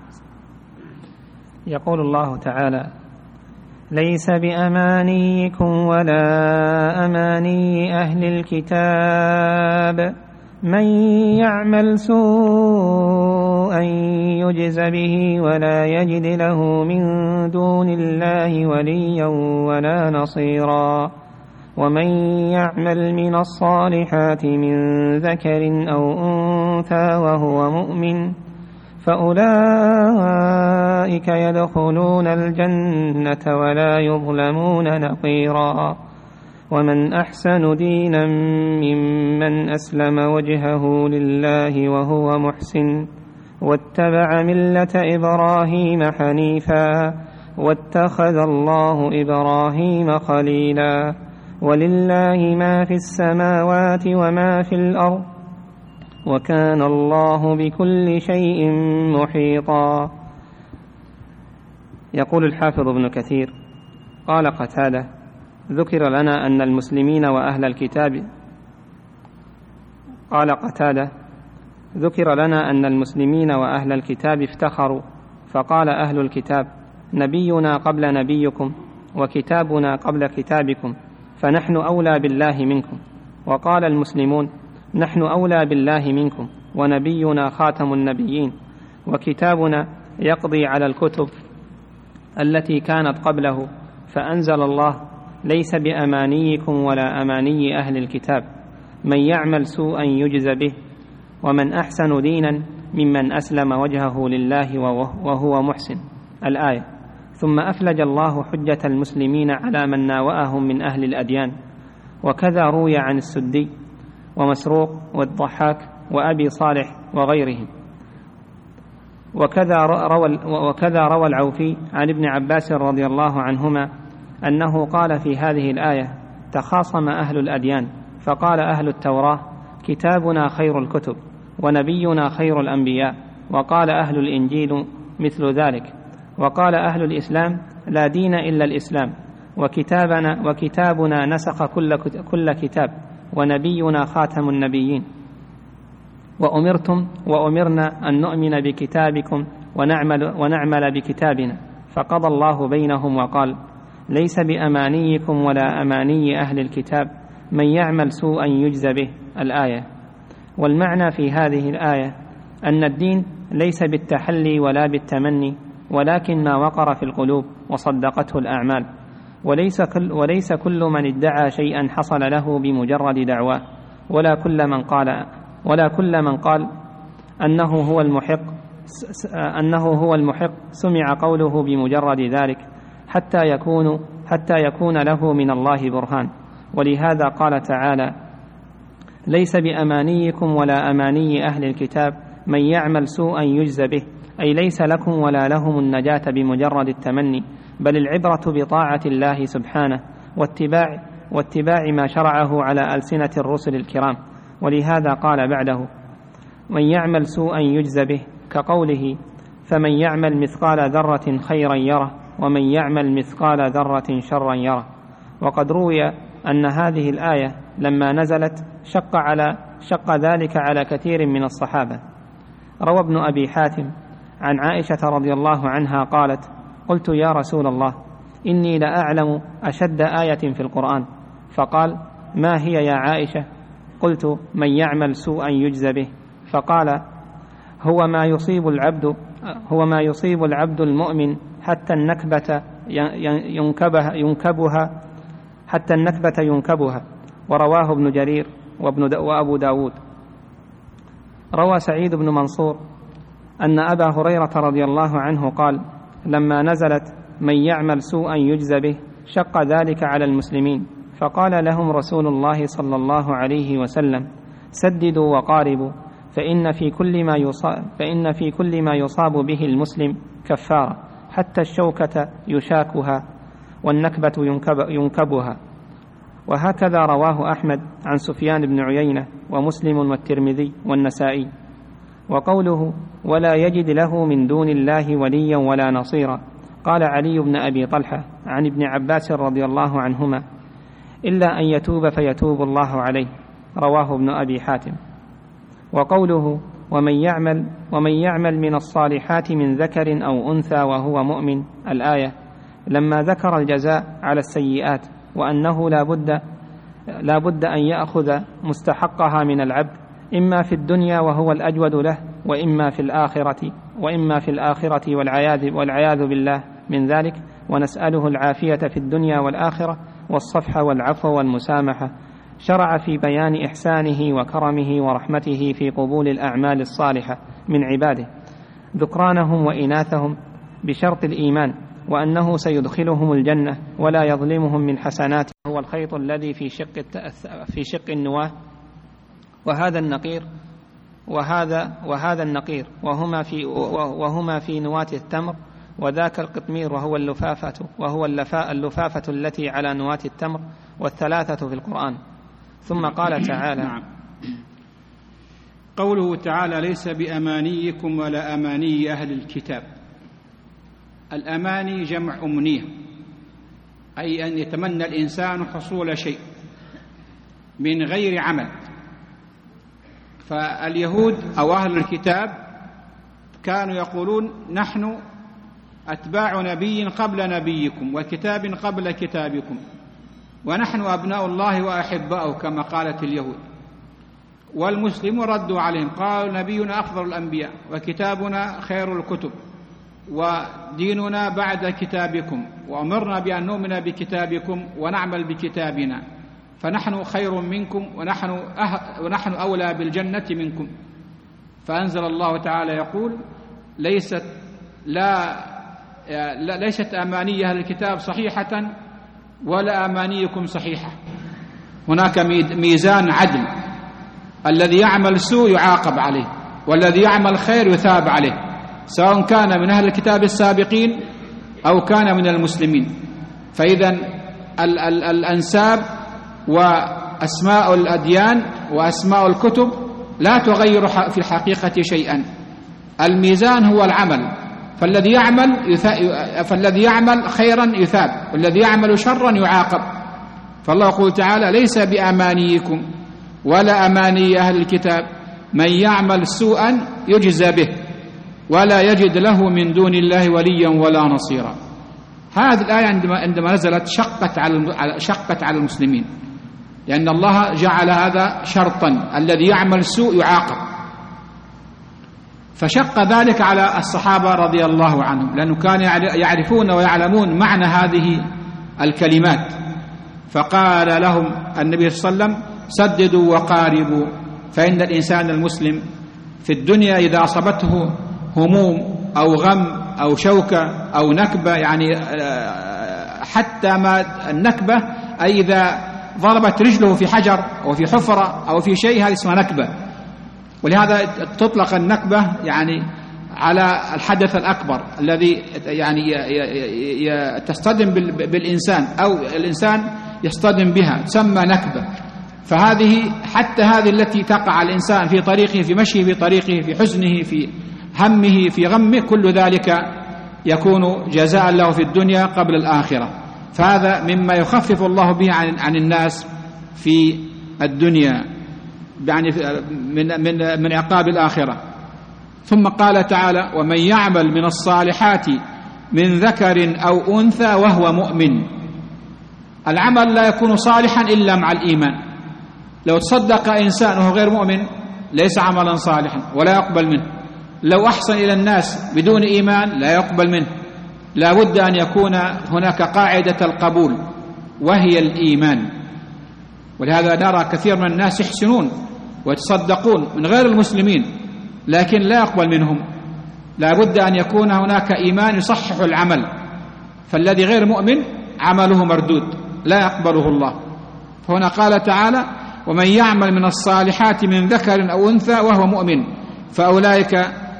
يقول الله تعالى: ليس بأمانيكم ولا أماني أهل الكتاب من يعمل سوءا يجز به ولا يجد له من دون الله وليا ولا نصيرا ومن يعمل من الصالحات من ذكر أو أنثى وهو مؤمن فأولئك يدخلون الجنة ولا يظلمون نقيرا ومن أحسن دينا ممن أسلم وجهه لله وهو محسن واتبع ملة إبراهيم حنيفا واتخذ الله إبراهيم خليلا ولله ما في السماوات وما في الأرض وكان الله بكل شيء محيطا. يقول الحافظ ابن كثير: قال قتادة: ذكر لنا أن المسلمين وأهل الكتاب ذكر لنا أن المسلمين وأهل الكتاب افتخروا فقال أهل الكتاب: نبينا قبل نبيكم وكتابنا قبل كتابكم فنحن أولى بالله منكم. وقال المسلمون: نحن أولى بالله منكم ونبينا خاتم النبيين وكتابنا يقضي على الكتب التي كانت قبله. فأنزل الله: ليس بأمانيكم ولا أماني أهل الكتاب من يعمل سوءا يجز به ومن أحسن دينا ممن أسلم وجهه لله وهو محسن. الآية. ثم أفلج الله حجة المسلمين على من ناوأهم من أهل الأديان. وكذا روي عن السدي ومسروق والضحاك وأبي صالح وغيرهم. وكذا روى العوفي عن ابن عباس رضي الله عنهما أنه قال في هذه الآية: تخاصم أهل الأديان فقال أهل التوراة: كتابنا خير الكتب ونبينا خير الأنبياء، وقال أهل الإنجيل مثل ذلك، وقال أهل الإسلام: لا دين إلا الإسلام، وكتابنا نسخ كل كتاب، ونبينا خاتم النبيين، وأمرنا أن نؤمن بكتابكم ونعمل بكتابنا. فقضى الله بينهم وقال: ليس بأمانيكم ولا أماني أهل الكتاب من يعمل سوءا يجز به. الآية. والمعنى في هذه الآية أن الدين ليس بالتحلي ولا بالتمني، ولكن ما وقر في القلوب وصدقته الأعمال، وليس كل من ادعى شيئا حصل له بمجرد دعواه، ولا كل من قال أنه هو المحق سمع قوله بمجرد ذلك حتى يكون له من الله برهان. ولهذا قال تعالى: ليس بأمانيكم ولا أماني أهل الكتاب من يعمل سوءا يجز به، أي ليس لكم ولا لهم النجاة بمجرد التمني، بل العبرة بطاعة الله سبحانه واتباع ما شرعه على ألسنة الرسل الكرام. ولهذا قال بعده: من يعمل سوءا يجز به، كقوله: فمن يعمل مثقال ذرة خيرا يره ومن يعمل مثقال ذرة شرا يره. وقد روي أن هذه الآية لما نزلت شق ذلك على كثير من الصحابة. روى ابن أبي حاتم عن عائشة رضي الله عنها قالت: قلت: يا رسول الله، إني لأعلم أشد آية في القرآن. فقال: ما هي يا عائشة؟ قلت: من يعمل سوءا يجز به. فقال: هو ما يصيب العبد المؤمن حتى النكبة ينكبها. ورواه ابن جرير وأبو داود. روى سعيد بن منصور أن أبا هريرة رضي الله عنه قال: لما نزلت من يعمل سوءا يجز به شق ذلك على المسلمين، فقال لهم رسول الله صلى الله عليه وسلم: سددوا وقاربوا، فإن في كل ما يصاب به المسلم كفارة، حتى الشوكة يشاكها والنكبة ينكبها. وهكذا رواه أحمد عن سفيان بن عيينة ومسلم والترمذي والنسائي. وقوله ولا يجد له من دون الله وليا ولا نصيرا، قال علي بن أبي طلحة عن ابن عباس رضي الله عنهما إلا أن يتوب فيتوب الله عليه، رواه ابن أبي حاتم. وقوله ومن يعمل من الصالحات من ذكر أو أنثى وهو مؤمن، الآية، لما ذكر الجزاء على السيئات وأنه لا بد أن يأخذ مستحقها من العبد إما في الدنيا وهو الأجود له وإما في الآخرة والعياذ بالله من ذلك، ونسأله العافية في الدنيا والآخرة والصفح والعفو والمسامحة، شرع في بيان إحسانه وكرمه ورحمته في قبول الأعمال الصالحة من عباده ذكرانهم وإناثهم بشرط الإيمان، وأنه سيدخلهم الجنة ولا يظلمهم من حسناته، هو الخيط الذي في شق النواة وهذا النقير وهما في نواة التمر، وذاك القطمير وهو اللفافة التي على نواة التمر، والثلاثة في القرآن. ثم قال تعالى: نعم. قوله تعالى: ليس بأمانيكم ولا أماني أهل الكتاب. الأماني جمع أمنية، أي أن يتمنى الإنسان حصول شيء من غير عمل. فاليهود أو أهل الكتاب كانوا يقولون: نحن أتباع نبي قبل نبيكم وكتاب قبل كتابكم، ونحن أبناء الله وأحباؤه، كما قالت اليهود. والمسلمون ردوا عليهم، قالوا: نبينا أفضل الأنبياء وكتابنا خير الكتب وديننا بعد كتابكم، وأمرنا بأن نؤمن بكتابكم ونعمل بكتابنا، فنحن خير منكم ونحن أولى بالجنة منكم. فأنزل الله تعالى يقول: ليست أماني أهل الكتاب صحيحة ولا أمانيكم صحيحة. هناك ميزان عدل، الذي يعمل سوء يعاقب عليه، والذي يعمل خير يثاب عليه، سواء كان من أهل الكتاب السابقين أو كان من المسلمين. فإذا الأنساب وأسماء الأديان وأسماء الكتب لا تغير في الحقيقة شيئا. الميزان هو العمل، فالذي يعمل خيرا يثاب، والذي يعمل شرا يعاقب. فالله يقول تعالى: ليس بأمانيكم ولا أماني أهل الكتاب، من يعمل سوءا يجزى به ولا يجد له من دون الله وليا ولا نصيرا. هذه الآية عندما نزلت شقت على المسلمين، لأن الله جعل هذا شرطا: الذي يعمل سوء يعاقب. فشق ذلك على الصحابة رضي الله عنهم، لأنه كانوا يعرفون ويعلمون معنى هذه الكلمات. فقال لهم النبي صلى الله عليه وسلم: سددوا وقاربوا، فإن الإنسان المسلم في الدنيا إذا أصابته هموم أو غم أو شوكة أو نكبة، يعني حتى ما النكبة أي إذا ضربت رجله في حجر أو في حفرة أو في شيء، هذا اسمه نكبة. ولهذا تطلق النكبة يعني على الحدث الأكبر الذي يعني تصطدم بالإنسان أو الإنسان يصطدم بها، تسمى نكبة. فهذه حتى هذه التي تقع الإنسان في طريقه، في مشيه في طريقه، في حزنه، في همه، في غمه، كل ذلك يكون جزاء له في الدنيا قبل الآخرة. فهذا مما يخفف الله به عن الناس في الدنيا، يعني من عقاب الآخرة. ثم قال تعالى: ومن يعمل من الصالحات من ذكر أو أنثى وهو مؤمن. العمل لا يكون صالحا إلا مع الإيمان. لو تصدق إنسان وهو غير مؤمن ليس عملا صالحا ولا يقبل منه. لو أحسن إلى الناس بدون إيمان لا يقبل منه. لا بد أن يكون هناك قاعدة القبول وهي الإيمان. ولهذا نرى كثير من الناس يحسنون ويتصدقون من غير المسلمين لكن لا يقبل منهم. لا بد أن يكون هناك إيمان يصحح العمل. فالذي غير مؤمن عمله مردود لا يقبله الله. فهنا قال تعالى: ومن يعمل من الصالحات من ذكر أو أنثى وهو مؤمن فأولئك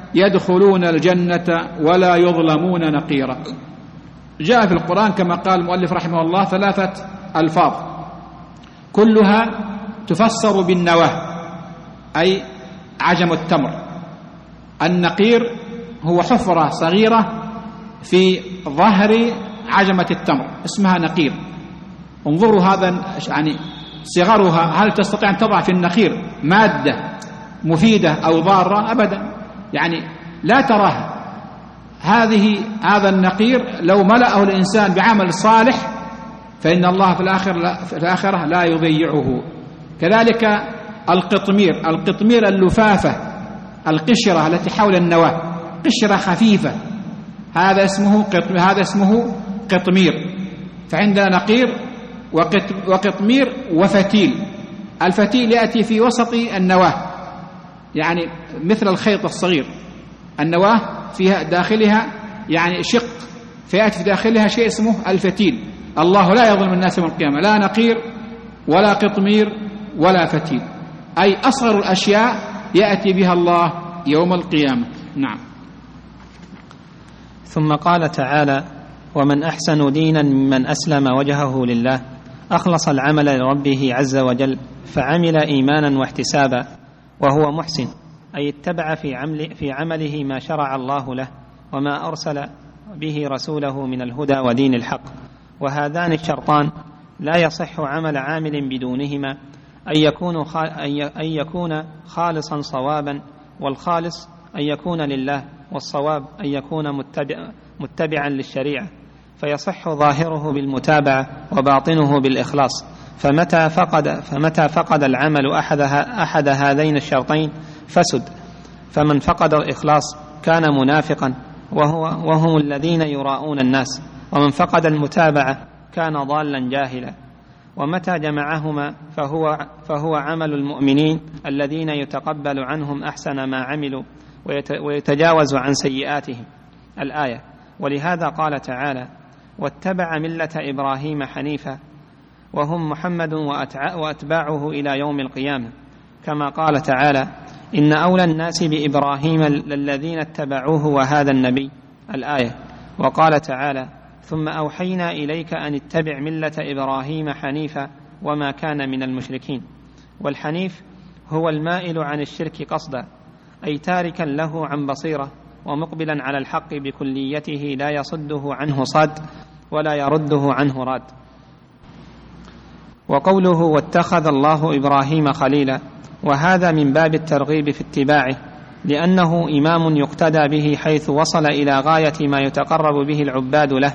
يدخلون الجنة ولا يظلمون نقيرا. جاء في القرآن كما قال المؤلف رحمه الله 3 ألفاظ كلها تفسر بالنواة، أي عجم التمر. النقير هو حفرة صغيرة في ظهر عجمة التمر اسمها نقير. انظروا هذا يعني صغرها، هل تستطيع أن تضع في النقير مادة مفيدة أو ضارة؟ أبدا، يعني لا تراها. هذا النقير لو ملأه الإنسان بعمل صالح فإن الله في الآخرة لا يضيعه. كذلك القطمير اللفافة، القشرة التي حول النواة، قشرة خفيفة، هذا اسمه قطمير. فعندنا نقير وقطمير وفتيل. الفتيل يأتي في وسط النواة، يعني مثل الخيط الصغير. النواة فيها داخلها يعني شق، فيأتي في داخلها شيء اسمه الفتيل. الله لا يظلم الناس يوم القيامة، لا نقير ولا قطمير ولا فتيل، أي أصغر الأشياء يأتي بها الله يوم القيامة. نعم. ثم قال تعالى: ومن أحسن دينا ممن أسلم وجهه لله أخلص العمل لربه عز وجل فعمل إيمانا واحتسابا، وهو محسن، أي اتبع في عمله ما شرع الله له وما أرسل به رسوله من الهدى ودين الحق. وهذان الشرطان لا يصح عمل عامل بدونهما، أن يكون خالصا صوابا، والخالص أن يكون لله، والصواب أن يكون متبعا للشريعة، فيصح ظاهره بالمتابعة وباطنه بالإخلاص. فمتى فقد العمل أحد هذين الشرطين فسد. فمن فقد الإخلاص كان منافقا وهم الذين يراءون الناس، ومن فقد المتابعة كان ضالا جاهلا. ومتى جمعهما فهو عمل المؤمنين الذين يتقبل عنهم أحسن ما عملوا ويتجاوز عن سيئاتهم. الآية. ولهذا قال تعالى: واتبع ملة إبراهيم حنيفا، وهم محمد وأتباعه إلى يوم القيامة، كما قال تعالى: إن أولى الناس بإبراهيم للذين اتبعوه وهذا النبي. الآية. وقال تعالى: ثم أوحينا إليك أن اتبع ملة إبراهيم حنيفا وما كان من المشركين. والحنيف هو المائل عن الشرك قصدا، أي تاركا له عن بصيرة ومقبلا على الحق بكليته، لا يصده عنه صاد ولا يرده عنه راد. وقوله: واتخذ الله إبراهيم خليلا، وهذا من باب الترغيب في اتباعه، لأنه إمام يقتدى به حيث وصل إلى غاية ما يتقرب به العباد له،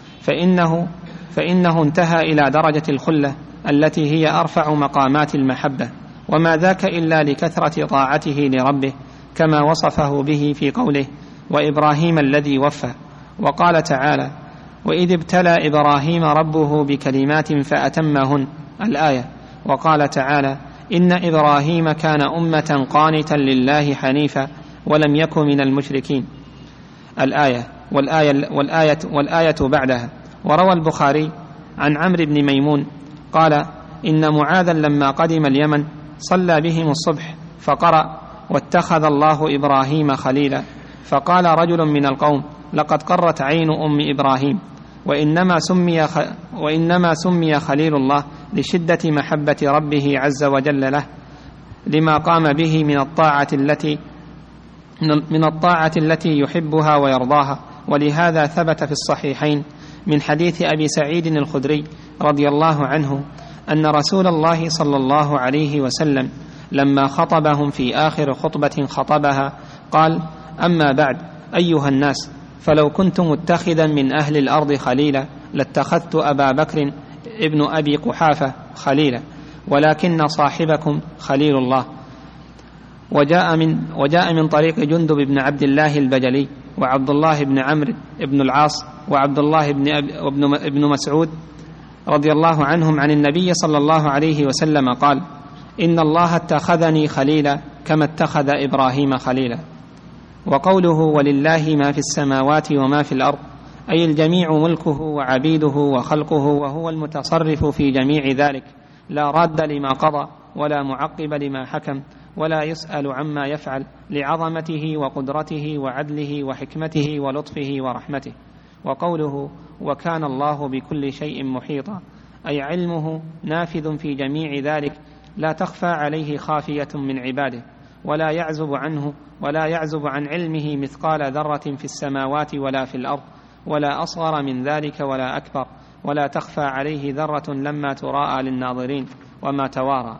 فإنه انتهى إلى درجة الخلة التي هي أرفع مقامات المحبة، وما ذاك إلا لكثرة طاعته لربه، كما وصفه به في قوله: وإبراهيم الذي وفى. وقال تعالى: وإذ ابتلى إبراهيم ربه بكلمات فأتمهن. الآية. وقال تعالى: إن إبراهيم كان أمة قانتا لله حنيفا ولم يكن من المشركين. الآية. والآية بعدها. وروى البخاري عن عمرو بن ميمون قال: إن معاذا لما قدم اليمن صلى بهم الصبح فقرأ: واتخذ الله إبراهيم خليلا، فقال رجل من القوم: لقد قرت عين أم إبراهيم، وإنما سمي خليل الله لشدة محبة ربه عز وجل له، لما قام به من الطاعة التي يحبها ويرضاها. ولهذا ثبت في الصحيحين من حديث أبي سعيد الخدري رضي الله عنه أن رسول الله صلى الله عليه وسلم لما خطبهم في آخر خطبة خطبها قال: أما بعد أيها الناس، فلو كنت متخذا من أهل الأرض خليلا لاتخذت أبا بكر ابن أبي قحافة خليلا، ولكن صاحبكم خليل الله. وجاء من طريق جندب بن عبد الله البجلي وعبد الله بن عمرو بن العاص وعبد الله بن مسعود رضي الله عنهم عن النبي صلى الله عليه وسلم قال: إن الله اتخذني خليلا كما اتخذ إبراهيم خليلا. وقوله: ولله ما في السماوات وما في الأرض، أي الجميع ملكه وعبيده وخلقه، وهو المتصرف في جميع ذلك، لا راد لما قضى ولا معقب لما حكم، ولا يسأل عما يفعل لعظمته وقدرته وعدله وحكمته ولطفه ورحمته. وقوله وكان الله بكل شيء محيطا، أي علمه نافذ في جميع ذلك، لا تخفى عليه خافية من عباده، ولا يعزب عن علمه مثقال ذرة في السماوات ولا في الأرض، ولا أصغر من ذلك ولا أكبر، ولا تخفى عليه ذرة لما تراءى للناظرين وما توارى.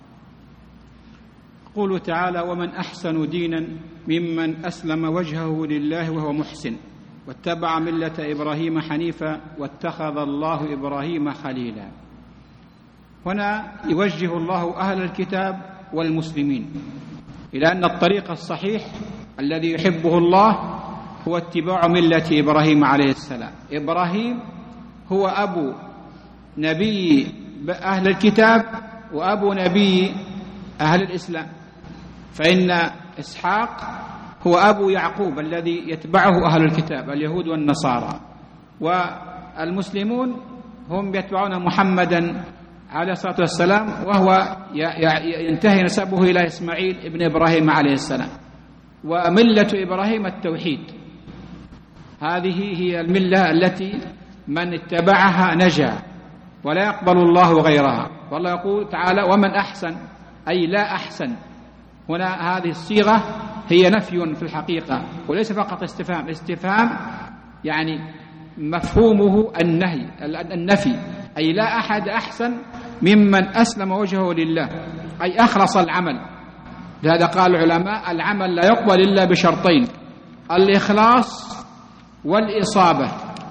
قوله تعالى ومن أحسن دينا ممن أسلم وجهه لله وهو محسن واتبع ملة إبراهيم حنيفا واتخذ الله إبراهيم خليلا. هنا يوجه الله أهل الكتاب والمسلمين إلى أن الطريق الصحيح الذي يحبه الله هو اتباع ملة إبراهيم عليه السلام. إبراهيم هو أبو نبي أهل الكتاب وأبو نبي أهل الإسلام، فإن إسحاق هو أبو يعقوب الذي يتبعه أهل الكتاب اليهود والنصارى، والمسلمون هم يتبعون محمدا عليه الصلاة والسلام، وهو ينتهي نسبه إلى إسماعيل ابن إبراهيم عليه السلام. وملة إبراهيم التوحيد، هذه هي الملة التي من اتبعها نجا ولا يقبل الله غيرها. والله يقول تعالى ومن أحسن، أي لا أحسن. هنا هذه الصيغة هي نفي في الحقيقة وليس فقط استفهام. استفهام يعني مفهومه النفي، أي لا أحد أحسن ممن أسلم وجهه لله، أي أخلص العمل. لهذا قال العلماء العمل لا يقبل إلا بشرطين: الإخلاص والإصابة.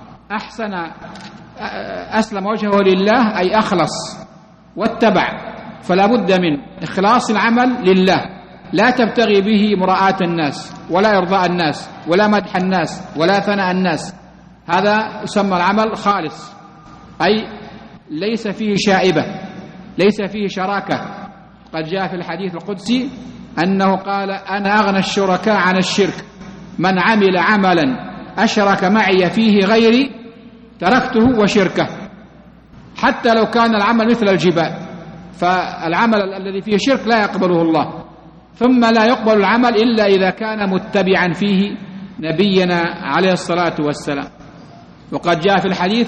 أسلم وجهه لله أي أخلص واتبع، فلا بد من إخلاص العمل لله، لا تبتغي به مراءة الناس ولا إرضاء الناس ولا مدح الناس ولا ثناء الناس. هذا يسمى العمل خالص، أي ليس فيه شائبة، ليس فيه شراكة. قد جاء في الحديث القدسي أنه قال أنا أغنى الشركاء عن الشرك، من عمل عملا أشرك معي فيه غيري تركته وشركه، حتى لو كان العمل مثل الجبال. فالعمل الذي فيه شرك لا يقبله الله، ثم لا يقبل العمل إلا إذا كان متبعا فيه نبينا عليه الصلاة والسلام. وقد جاء في الحديث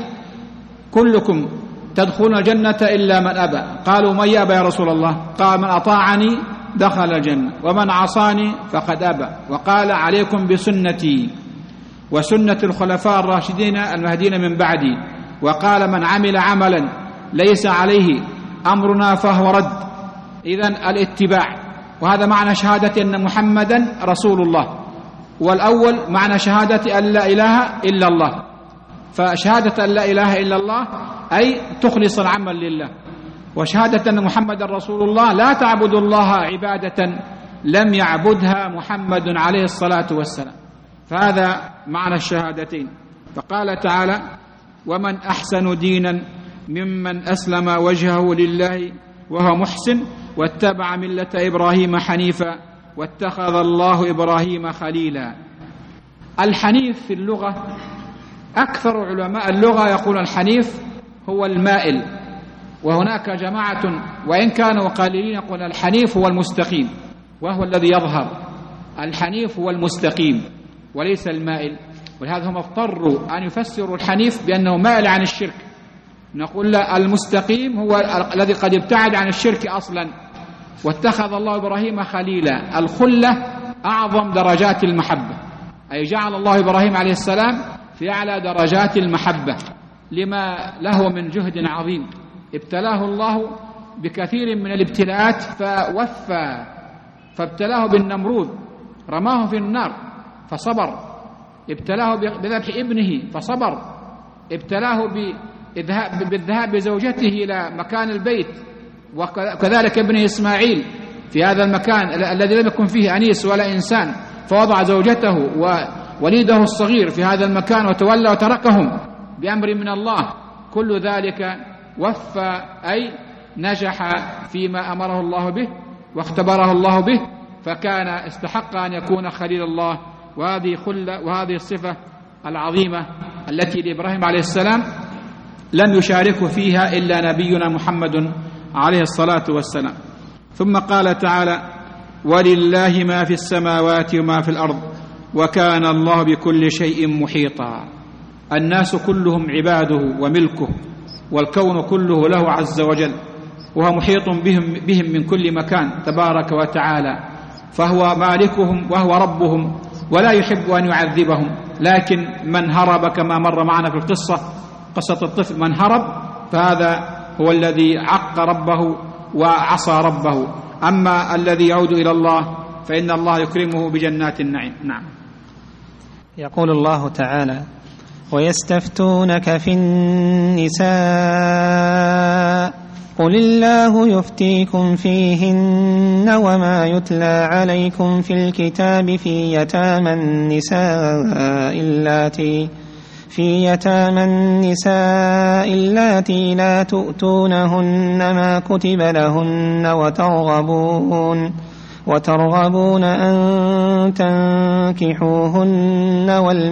كلكم تدخلون الجنة إلا من أبى، قالوا من يأبى يا رسول الله؟ قال من أطاعني دخل الجنة ومن عصاني فقد أبى. وقال عليكم بسنتي وسنة الخلفاء الراشدين المهديين من بعدي. وقال من عمل عملا ليس عليه أمرنا فهو رد. إذن الاتباع، وهذا معنى شهادة أن محمدا رسول الله. والأول معنى شهادة أن لا إله إلا الله. فشهادة أن لا إله إلا الله أي تخلص العمل لله، وشهادة أن محمد رسول الله لا تعبد الله عبادة لم يعبدها محمد عليه الصلاة والسلام. فهذا معنى الشهادتين. فقال تعالى ومن أحسن دينا ممن أسلم وجهه لله وهو محسن واتبع ملة إبراهيم حنيفا واتخذ الله إبراهيم خليلا. الحنيف في اللغة أكثر علماء اللغة يقول الحنيف هو المائل، وهناك جماعة وإن كانوا قليلين يقول الحنيف هو المستقيم، وهو الذي يظهر. الحنيف هو المستقيم وليس المائل، ولهذا هم اضطروا أن يفسروا الحنيف بأنه مائل عن الشرك. نقول لا، المستقيم هو الذي قد ابتعد عن الشرك أصلا. واتخذ الله إبراهيم خليلا. الخلة أعظم درجات المحبة، أي جعل الله إبراهيم عليه السلام في أعلى درجات المحبة لما له من جهد عظيم. ابتلاه الله بكثير من الابتلاءات فوفى، فابتلاه بالنمرود رماه في النار فصبر، ابتلاه بذبح ابنه فصبر، ابتلاه بالذهاب بزوجته إلى مكان البيت، وكذلك ابن إسماعيل في هذا المكان الذي لم يكن فيه أنيس ولا إنسان، فوضع زوجته ووليده الصغير في هذا المكان وتولى وتركهم بأمر من الله. كل ذلك وفى، أي نجح فيما أمره الله به واختبره الله به، فكان استحق أن يكون خليل الله. وهذه خلة وهذه الصفة العظيمة التي لإبراهيم عليه السلام لم يشارك فيها إلا نبينا محمد عليه الصلاة والسلام. ثم قال تعالى ولله ما في السماوات وما في الأرض وكان الله بكل شيء محيطا. الناس كلهم عباده وملكه، والكون كله له عز وجل، وهو محيط بهم من كل مكان تبارك وتعالى، فهو مالكهم وهو ربهم ولا يحب أن يعذبهم. لكن من هرب كما مر معنا في قصة الطفل، من هرب فهذا هو الذي عق ربه وعصى ربه. أما الذي يعود إلى الله فإن الله يكرمه بجنات النعيم. نعم. يقول الله تعالى: ويستفتونك في النساء قل الله يفتيكم فيهن وما يتلى عليكم في الكتاب في يتامى النساء اللاتي لا تؤتونهن ما كتب لهن وترغبون أن تنكحوهن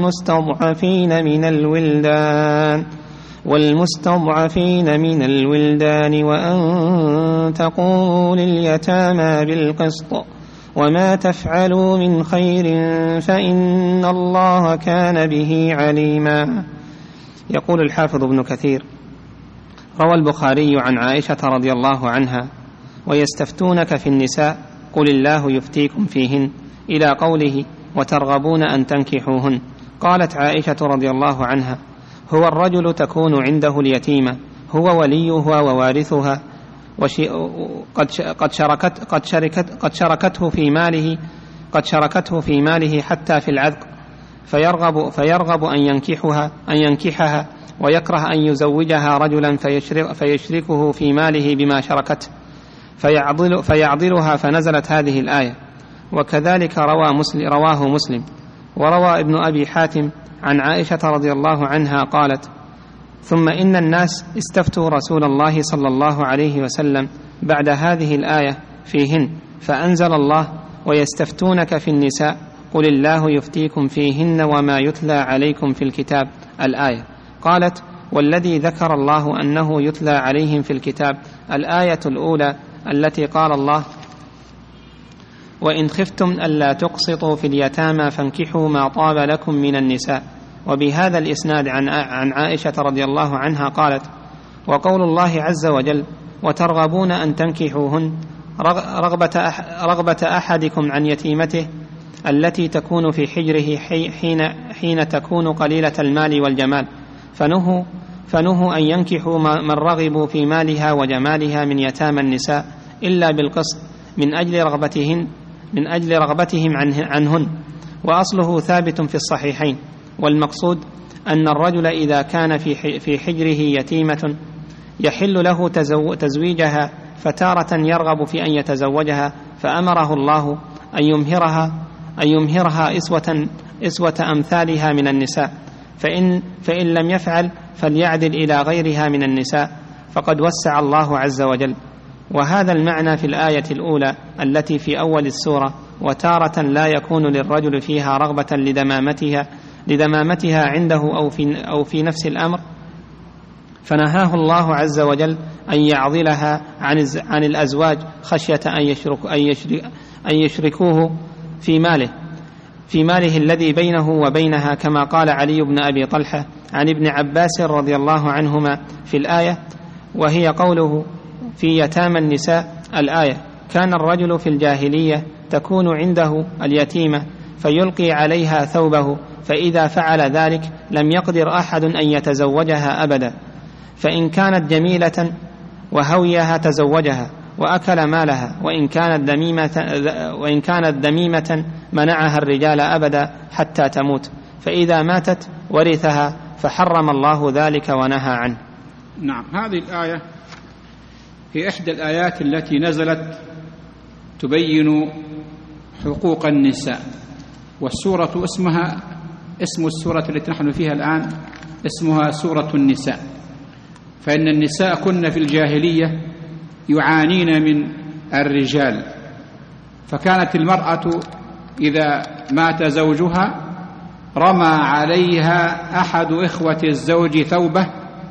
والمستضعفين من الولدان وأن تقوموا لليتامى بالقسط وما تفعلوا من خير فإن الله كان به عليما. يقول الحافظ ابن كثير: روى البخاري عن عائشة رضي الله عنها: ويستفتونك في النساء قل الله يفتيكم فيهن، إلى قوله وترغبون أن تنكحوهن. قالت عائشة رضي الله عنها: هو الرجل تكون عنده اليتيمة، هو وليها ووارثها، قد شركته في ماله حتى في العذق، فيرغب أن ينكحها ويكره أن يزوجها رجلا فيشركه في ماله بما شركته فيعضلها، فنزلت هذه الآية. وكذلك رواه مسلم. وروى ابن أبي حاتم عن عائشة رضي الله عنها قالت: ثم إن الناس استفتوا رسول الله صلى الله عليه وسلم بعد هذه الآية فيهن، فأنزل الله: ويستفتونك في النساء قل الله يفتيكم فيهن وما يتلى عليكم في الكتاب، الآية. قالت: والذي ذكر الله أنه يتلى عليهم في الكتاب الآية الأولى التي قال الله: وإن خفتم ألا تقسطوا في اليتامى فانكحوا ما طاب لكم من النساء. وبهذا الإسناد عن عائشة رضي الله عنها قالت: وقول الله عز وجل: وترغبون أن تنكحوهن رغبة أحدكم عن يتيمته التي تكون في حجره حين تكون قليلة المال والجمال، فنهوا أن ينكحوا من رغبوا في مالها وجمالها من يتامى النساء إلا بالقسط من أجل رغبتهم عنهن. وأصله ثابت في الصحيحين. والمقصود أن الرجل إذا كان في حجره يتيمة يحل له تزويجها، فتارة يرغب في أن يتزوجها، فأمره الله أن يمهرها إسوة أمثالها من النساء، فإن لم يفعل فليعدل إلى غيرها من النساء، فقد وسع الله عز وجل. وهذا المعنى في الآية الأولى التي في أول السورة: وتارة لا يكون للرجل فيها رغبة لدمامتها عنده أو في نفس الأمر، فنهاه الله عز وجل أن يعضلها عن الأزواج خشية أن يشركوه في ماله الذي بينه وبينها، كما قال علي بن أبي طلحة عن ابن عباس رضي الله عنهما في الآية، وهي قوله: في يتامى النساء، الآية: كان الرجل في الجاهلية تكون عنده اليتيمة فيلقي عليها ثوبه، فإذا فعل ذلك لم يقدر أحد أن يتزوجها أبدا، فإن كانت جميلة وهويها تزوجها وأكل مالها، وإن كانت ذميمة منعها الرجال أبدا حتى تموت، فإذا ماتت ورثها، فحرم الله ذلك ونهى عنه. نعم. هذه الآية هي إحدى الآيات التي نزلت تبين حقوق النساء، والسورة اسم السورة التي نحن فيها الآن اسمها سورة النساء. فإن النساء كن في الجاهلية يعانين من الرجال، فكانت المرأة إذا مات زوجها رمى عليها أحد إخوة الزوج ثوبه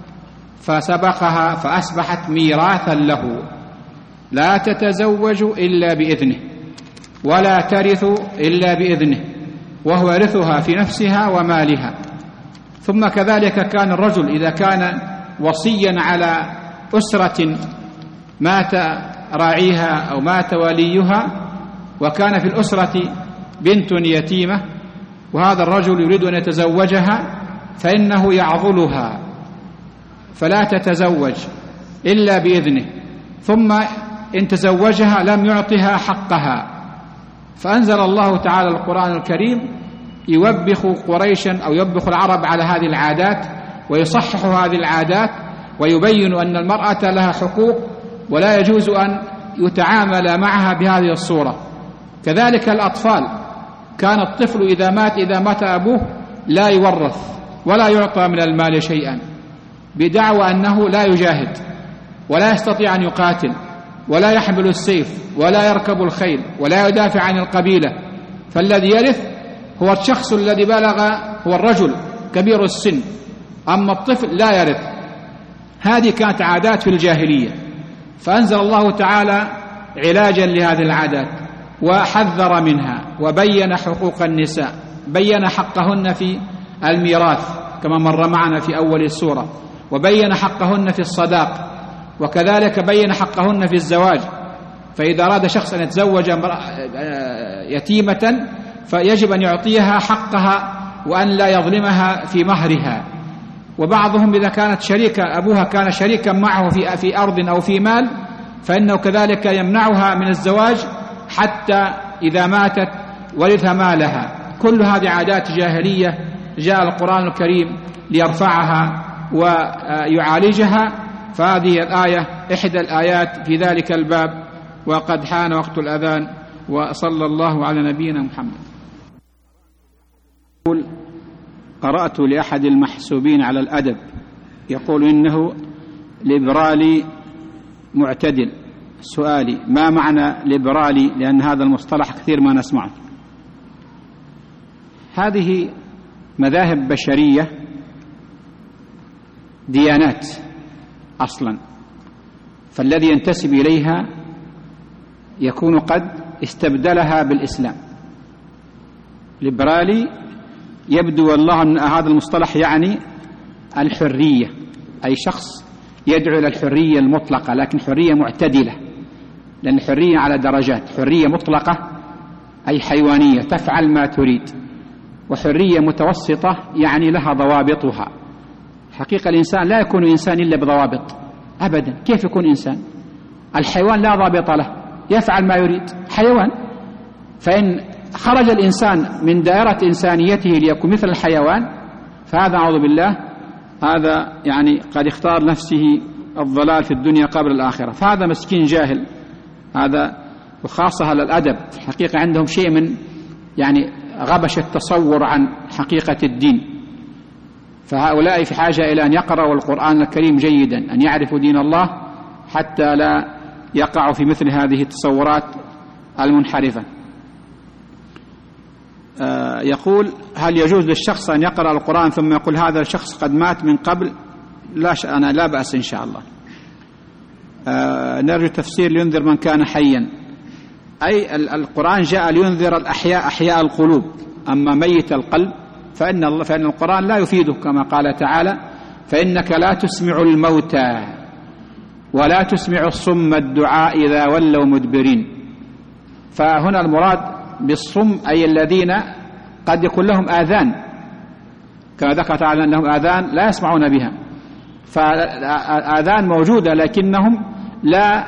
فسبقها، فأصبحت ميراثا له لا تتزوج إلا بإذنه. ولا ترث إلا بإذنه وهو يرثها في نفسها ومالها. ثم كذلك كان الرجل إذا كان وصيا على أسرة مات راعيها أو مات وليها وكان في الأسرة بنت يتيمة وهذا الرجل يريد أن يتزوجها فإنه يعضلها فلا تتزوج إلا بإذنه، ثم إن تزوجها لم يعطها حقها. فأنزل الله تعالى القرآن الكريم يوبخ قريشا أو يوبخ العرب على هذه العادات ويصحح هذه العادات ويبين أن المرأة لها حقوق ولا يجوز أن يتعامل معها بهذه الصورة. كذلك الأطفال، كان الطفل إذا مات أبوه لا يورث ولا يعطى من المال شيئا بدعوى أنه لا يجاهد ولا يستطيع أن يقاتل ولا يحمل السيف ولا يركب الخيل ولا يدافع عن القبيلة، فالذي يرث هو الشخص الذي بلغ، هو الرجل كبير السن، أما الطفل لا يرث. هذه كانت عادات في الجاهلية، فأنزل الله تعالى علاجا لهذه العادات وحذر منها وبين حقوق النساء، بين حقهن في الميراث كما مر معنا في أول السورة، وبين حقهن في الصداق، وكذلك بين حقهن في الزواج. فإذا أراد شخص أن يتزوج يتيمة فيجب أن يعطيها حقها وأن لا يظلمها في مهرها. وبعضهم إذا كانت شريكة، أبوها كان شريكا معه في أرض أو في مال، فإنه كذلك يمنعها من الزواج حتى إذا ماتت ورث مالها. كل هذه عادات جاهلية جاء القرآن الكريم ليرفعها ويعالجها، فهذه الآية إحدى الآيات في ذلك الباب. وقد حان وقت الأذان، وصلى الله على نبينا محمد. قرأت لأحد المحسوبين على الأدب يقول إنه ليبرالي معتدل. سؤالي: ما معنى ليبرالي؟ لأن هذا المصطلح كثير ما نسمعه. هذه مذاهب بشرية، ديانات أصلا، فالذي ينتسب إليها يكون قد استبدلها بالإسلام. ليبرالي يبدو والله أن هذا المصطلح يعني الحرية، أي شخص يدعو إلى الحرية المطلقة، لكن حرية معتدلة، لأن الحرية على درجات: حرية مطلقة أي حيوانية تفعل ما تريد، وحرية متوسطة يعني لها ضوابطها. حقيقة الإنسان لا يكون إنسان إلا بضوابط أبدا. كيف يكون إنسان؟ الحيوان لا ضابط له، يفعل ما يريد، حيوان. فإن خرج الإنسان من دائرة إنسانيته ليكون مثل الحيوان فهذا أعوذ بالله، هذا يعني قد اختار نفسه الضلال في الدنيا قبل الآخرة، فهذا مسكين جاهل. هذا وخاصة على الأدب، حقيقة عندهم شيء من يعني غبش التصور عن حقيقة الدين. فهؤلاء في حاجة إلى أن يقرأوا القرآن الكريم جيدا، أن يعرفوا دين الله حتى لا يقعوا في مثل هذه التصورات المنحرفة. يقول: هل يجوز للشخص أن يقرأ القرآن ثم يقول هذا الشخص قد مات من قبل؟ لا، أنا لا بأس إن شاء الله. نرجو تفسير لينذر من كان حيا، أي القرآن جاء لينذر الأحياء أحياء القلوب، أما ميت القلب فإن القرآن لا يفيده، كما قال تعالى: فإنك لا تسمع الموتى ولا تسمع الصم الدعاء إذا ولوا مدبرين. فهنا المراد بالصم أي الذين قد يكون لهم آذان، كما ذكر تعالى أنهم آذان لا يسمعون بها، فآذان موجودة لكنهم لا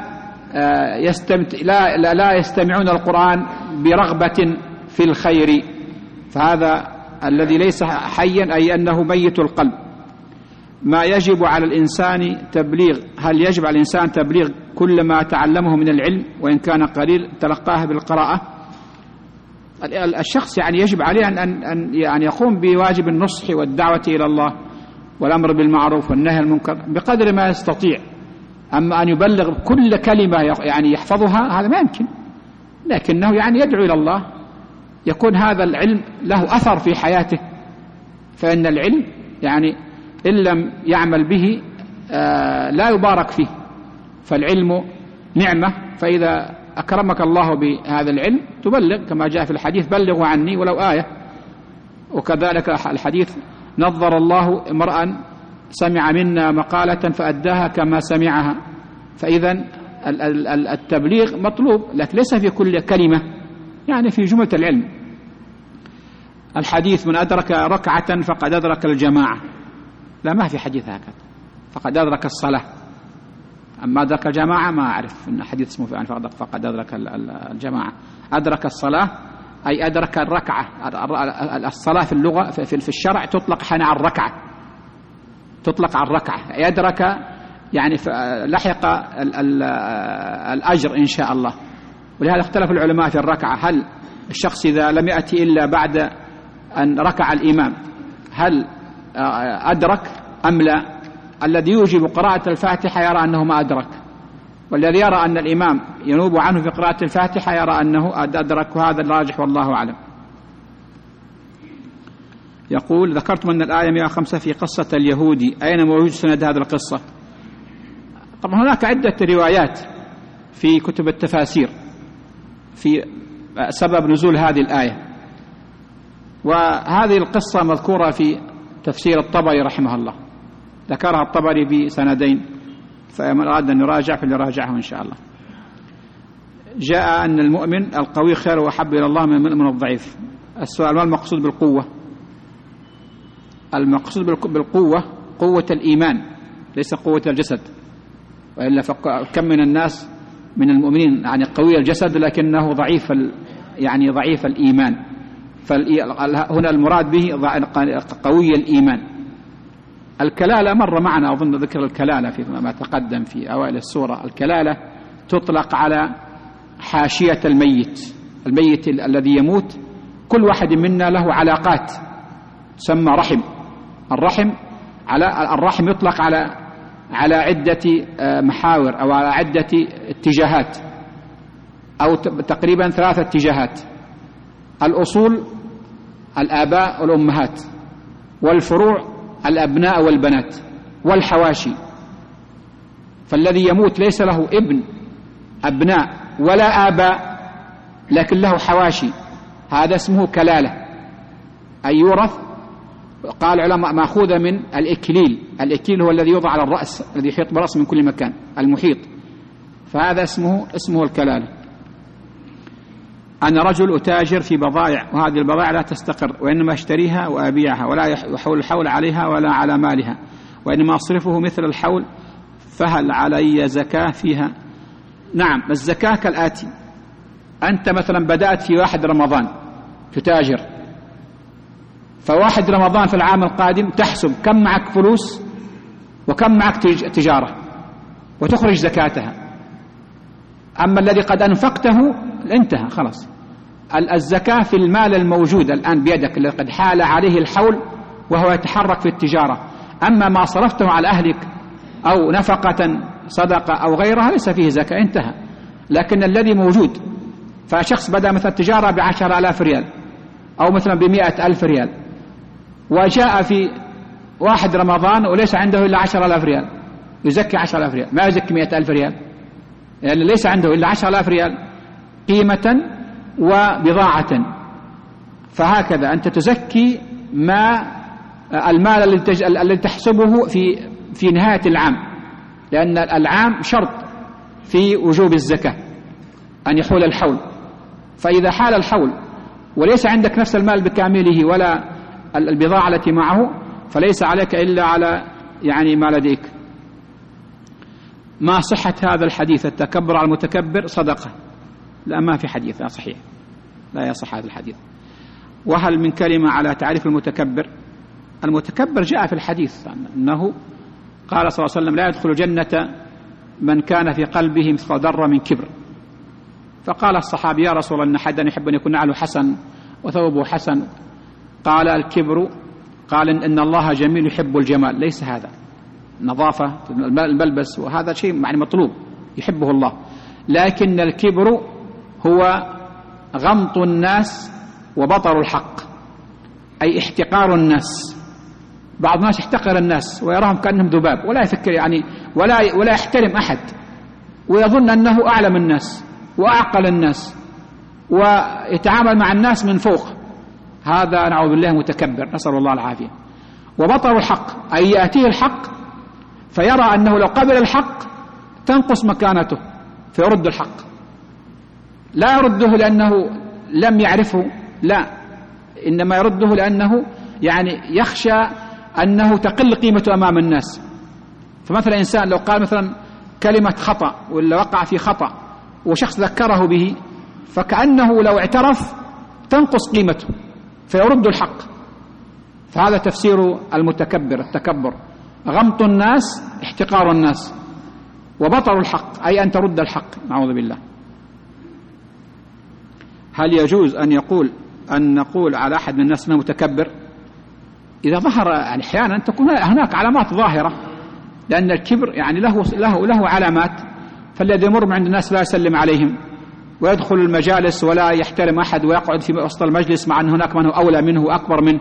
يستمعون القرآن برغبة في الخير. فهذا الذي ليس حيا أي أنه ميت القلب. ما يجب على الإنسان تبليغ، هل يجب على الإنسان تبليغ كل ما تعلمه من العلم وإن كان قليل تلقاه بالقراءة؟ الشخص يعني يجب عليه أن يعني يقوم بواجب النصح والدعوة إلى الله والأمر بالمعروف والنهي عن المنكر بقدر ما يستطيع. أما أن يبلغ كل كلمة يعني يحفظها هذا ما يمكن، لكنه يعني يدعو إلى الله، يكون هذا العلم له أثر في حياته. فإن العلم يعني إن لم يعمل به لا يبارك فيه، فالعلم نعمة، فإذا أكرمك الله بهذا العلم تبلغ، كما جاء في الحديث بلغوا عني ولو آية. وكذلك الحديث نظر الله امرأ سمع منا مقالة فأداها كما سمعها. فإذا التبليغ مطلوب، لكن ليس في كل كلمة، يعني في جملة العلم. الحديث من أدرك ركعة فقد أدرك الجماعة، لا، ما في حديث هكذا فقد أدرك الصلاة. أما أدرك الجماعة ما أعرف أن حديث اسمه يعني فقد أدرك الجماعة. أدرك الصلاة أي أدرك الركعة. الصلاة في اللغة في الشرع تطلق حين على الركعة، تطلق على الركعة، يدرك يعني لحق الأجر إن شاء الله. ولهذا اختلف العلماء في الركعة، هل الشخص إذا لم يأتي إلا بعد أن ركع الإمام هل أدرك أم لا؟ الذي يوجب قراءة الفاتحة يرى أنه ما أدرك، والذي يرى أن الإمام ينوب عنه في قراءة الفاتحة يرى أنه أدرك، وهذا الراجح والله أعلم. يقول: ذكرت من الآية 105 في قصة اليهودي، أين موجود سند هذه القصة؟ طبعا هناك عدة روايات في كتب التفاسير في سبب نزول هذه الآية، وهذه القصة مذكورة في تفسير الطبري رحمه الله، ذكرها الطبري بسندين، فمن أراد أن يراجع فليراجعه إن شاء الله. جاء أن المؤمن القوي خير وأحب إلى الله من الضعيف. السؤال: ما المقصود بالقوة؟ المقصود بالقوة قوة الإيمان، ليس قوة الجسد، وإلا فكم من الناس من المؤمنين يعني قوي الجسد لكنه ضعيف يعني ضعيف الإيمان. فهنا المراد به قوي الإيمان. الكلالة مر معنا أظن ذكر الكلالة فيما تقدم في أوائل السورة. الكلالة تطلق على حاشية الميت الذي يموت. كل واحد منا له علاقات تسمى رحم. الرحم يطلق على عدة محاور أو على عدة اتجاهات، أو تقريبا 3 اتجاهات: الأصول الآباء والأمهات، والفروع الأبناء والبنات، والحواشي. فالذي يموت ليس له أبناء ولا آباء، لكن له حواشي، هذا اسمه كلالة، أي يورث. قال العلماء مأخوذة من الإكليل هو الذي يوضع على الرأس، الذي يحيط برأس من كل مكان، المحيط، فهذا اسمه الكلالة. أنا رجل أتاجر في بضائع، وهذه البضائع لا تستقر، وإنما أشتريها وأبيعها، ولا يحول الحول عليها ولا على مالها، وإنما أصرفه مثل الحول، فهل علي زكاة فيها؟ نعم، الزكاة كالآتي: أنت مثلا بدأت في 1 رمضان تتاجر، ف1 رمضان في العام القادم تحسب كم معك فلوس وكم معك تجارة وتخرج زكاتها. أما الذي قد أنفقته انتهى خلاص. الزكاة في المال الموجود الآن بيدك الذي قد حال عليه الحول وهو يتحرك في التجارة. أما ما صرفته على أهلك أو نفقة صدقة أو غيرها ليس فيه زكاة، انتهى. لكن الذي موجود، فشخص بدأ مثلا تجارة ب10,000 ريال أو مثلا ب100,000 ريال، وجاء في 1 رمضان وليس عنده إلا 10,000 ريال، يزكي 10,000 ريال، ما يزكي 100,000 ريال، يعني ليس عنده إلا 10,000 ريال قيمة وبضاعة. فهكذا أنت تزكي المال الذي تحسبه في نهاية العام، لأن العام شرط في وجوب الزكاة أن يحول الحول. فإذا حال الحول وليس عندك نفس المال بكامله ولا البضاعة التي معه، فليس عليك إلا على يعني ما لديك. ما صحة هذا الحديث: التكبر على المتكبر صدقة؟ لا، ما في حديث صحيح، لا يصح هذا الحديث. وهل من كلمة على تعريف المتكبر؟ المتكبر جاء في الحديث أنه قال صلى الله عليه وسلم: لا يدخل جنة من كان في قلبه مثقال ذرة من كبر. فقال الصحابي: يا رسول الله، إن أحدا يحب أن يكون نعله حسن وثوبه حسن. قال: الكبر، قال إن الله جميل يحب الجمال. ليس هذا نظافة الملبس، وهذا شيء يعني مطلوب يحبه الله، لكن الكبر هو غمط الناس وبطر الحق، أي احتقار الناس. بعض الناس يحتقر الناس ويراهم كأنهم ذباب، ولا يفكر يعني ولا يحترم أحد، ويظن أنه أعلم الناس، وأعقل الناس ويتعامل مع الناس من فوق، هذا نعوذ بالله متكبر، نسأل الله العافية. وبطر الحق أي يأتيه الحق فيرى أنه لو قبل الحق تنقص مكانته فيرد الحق، لا يرده لأنه لم يعرفه، لا، إنما يرده لأنه يعني يخشى أنه تقل قيمته أمام الناس. فمثلا إنسان لو قال مثلا كلمة خطأ ولا وقع في خطأ وشخص ذكره به فكأنه لو اعترف تنقص قيمته فيرد الحق. فهذا تفسير المتكبر، التكبر غمط الناس احتقار الناس، وبطر الحق أي أن ترد الحق، نعوذ بالله. هل يجوز أن نقول على أحد من الناس أنه متكبر؟ إذا ظهر يعني أحيانا تكون هناك علامات ظاهرة، لأن الكبر يعني له علامات. فالذي يمر عند الناس لا يسلم عليهم ويدخل المجالس ولا يحترم أحد ويقعد في وسط المجلس مع أن هناك من هو أولى منه وأكبر منه،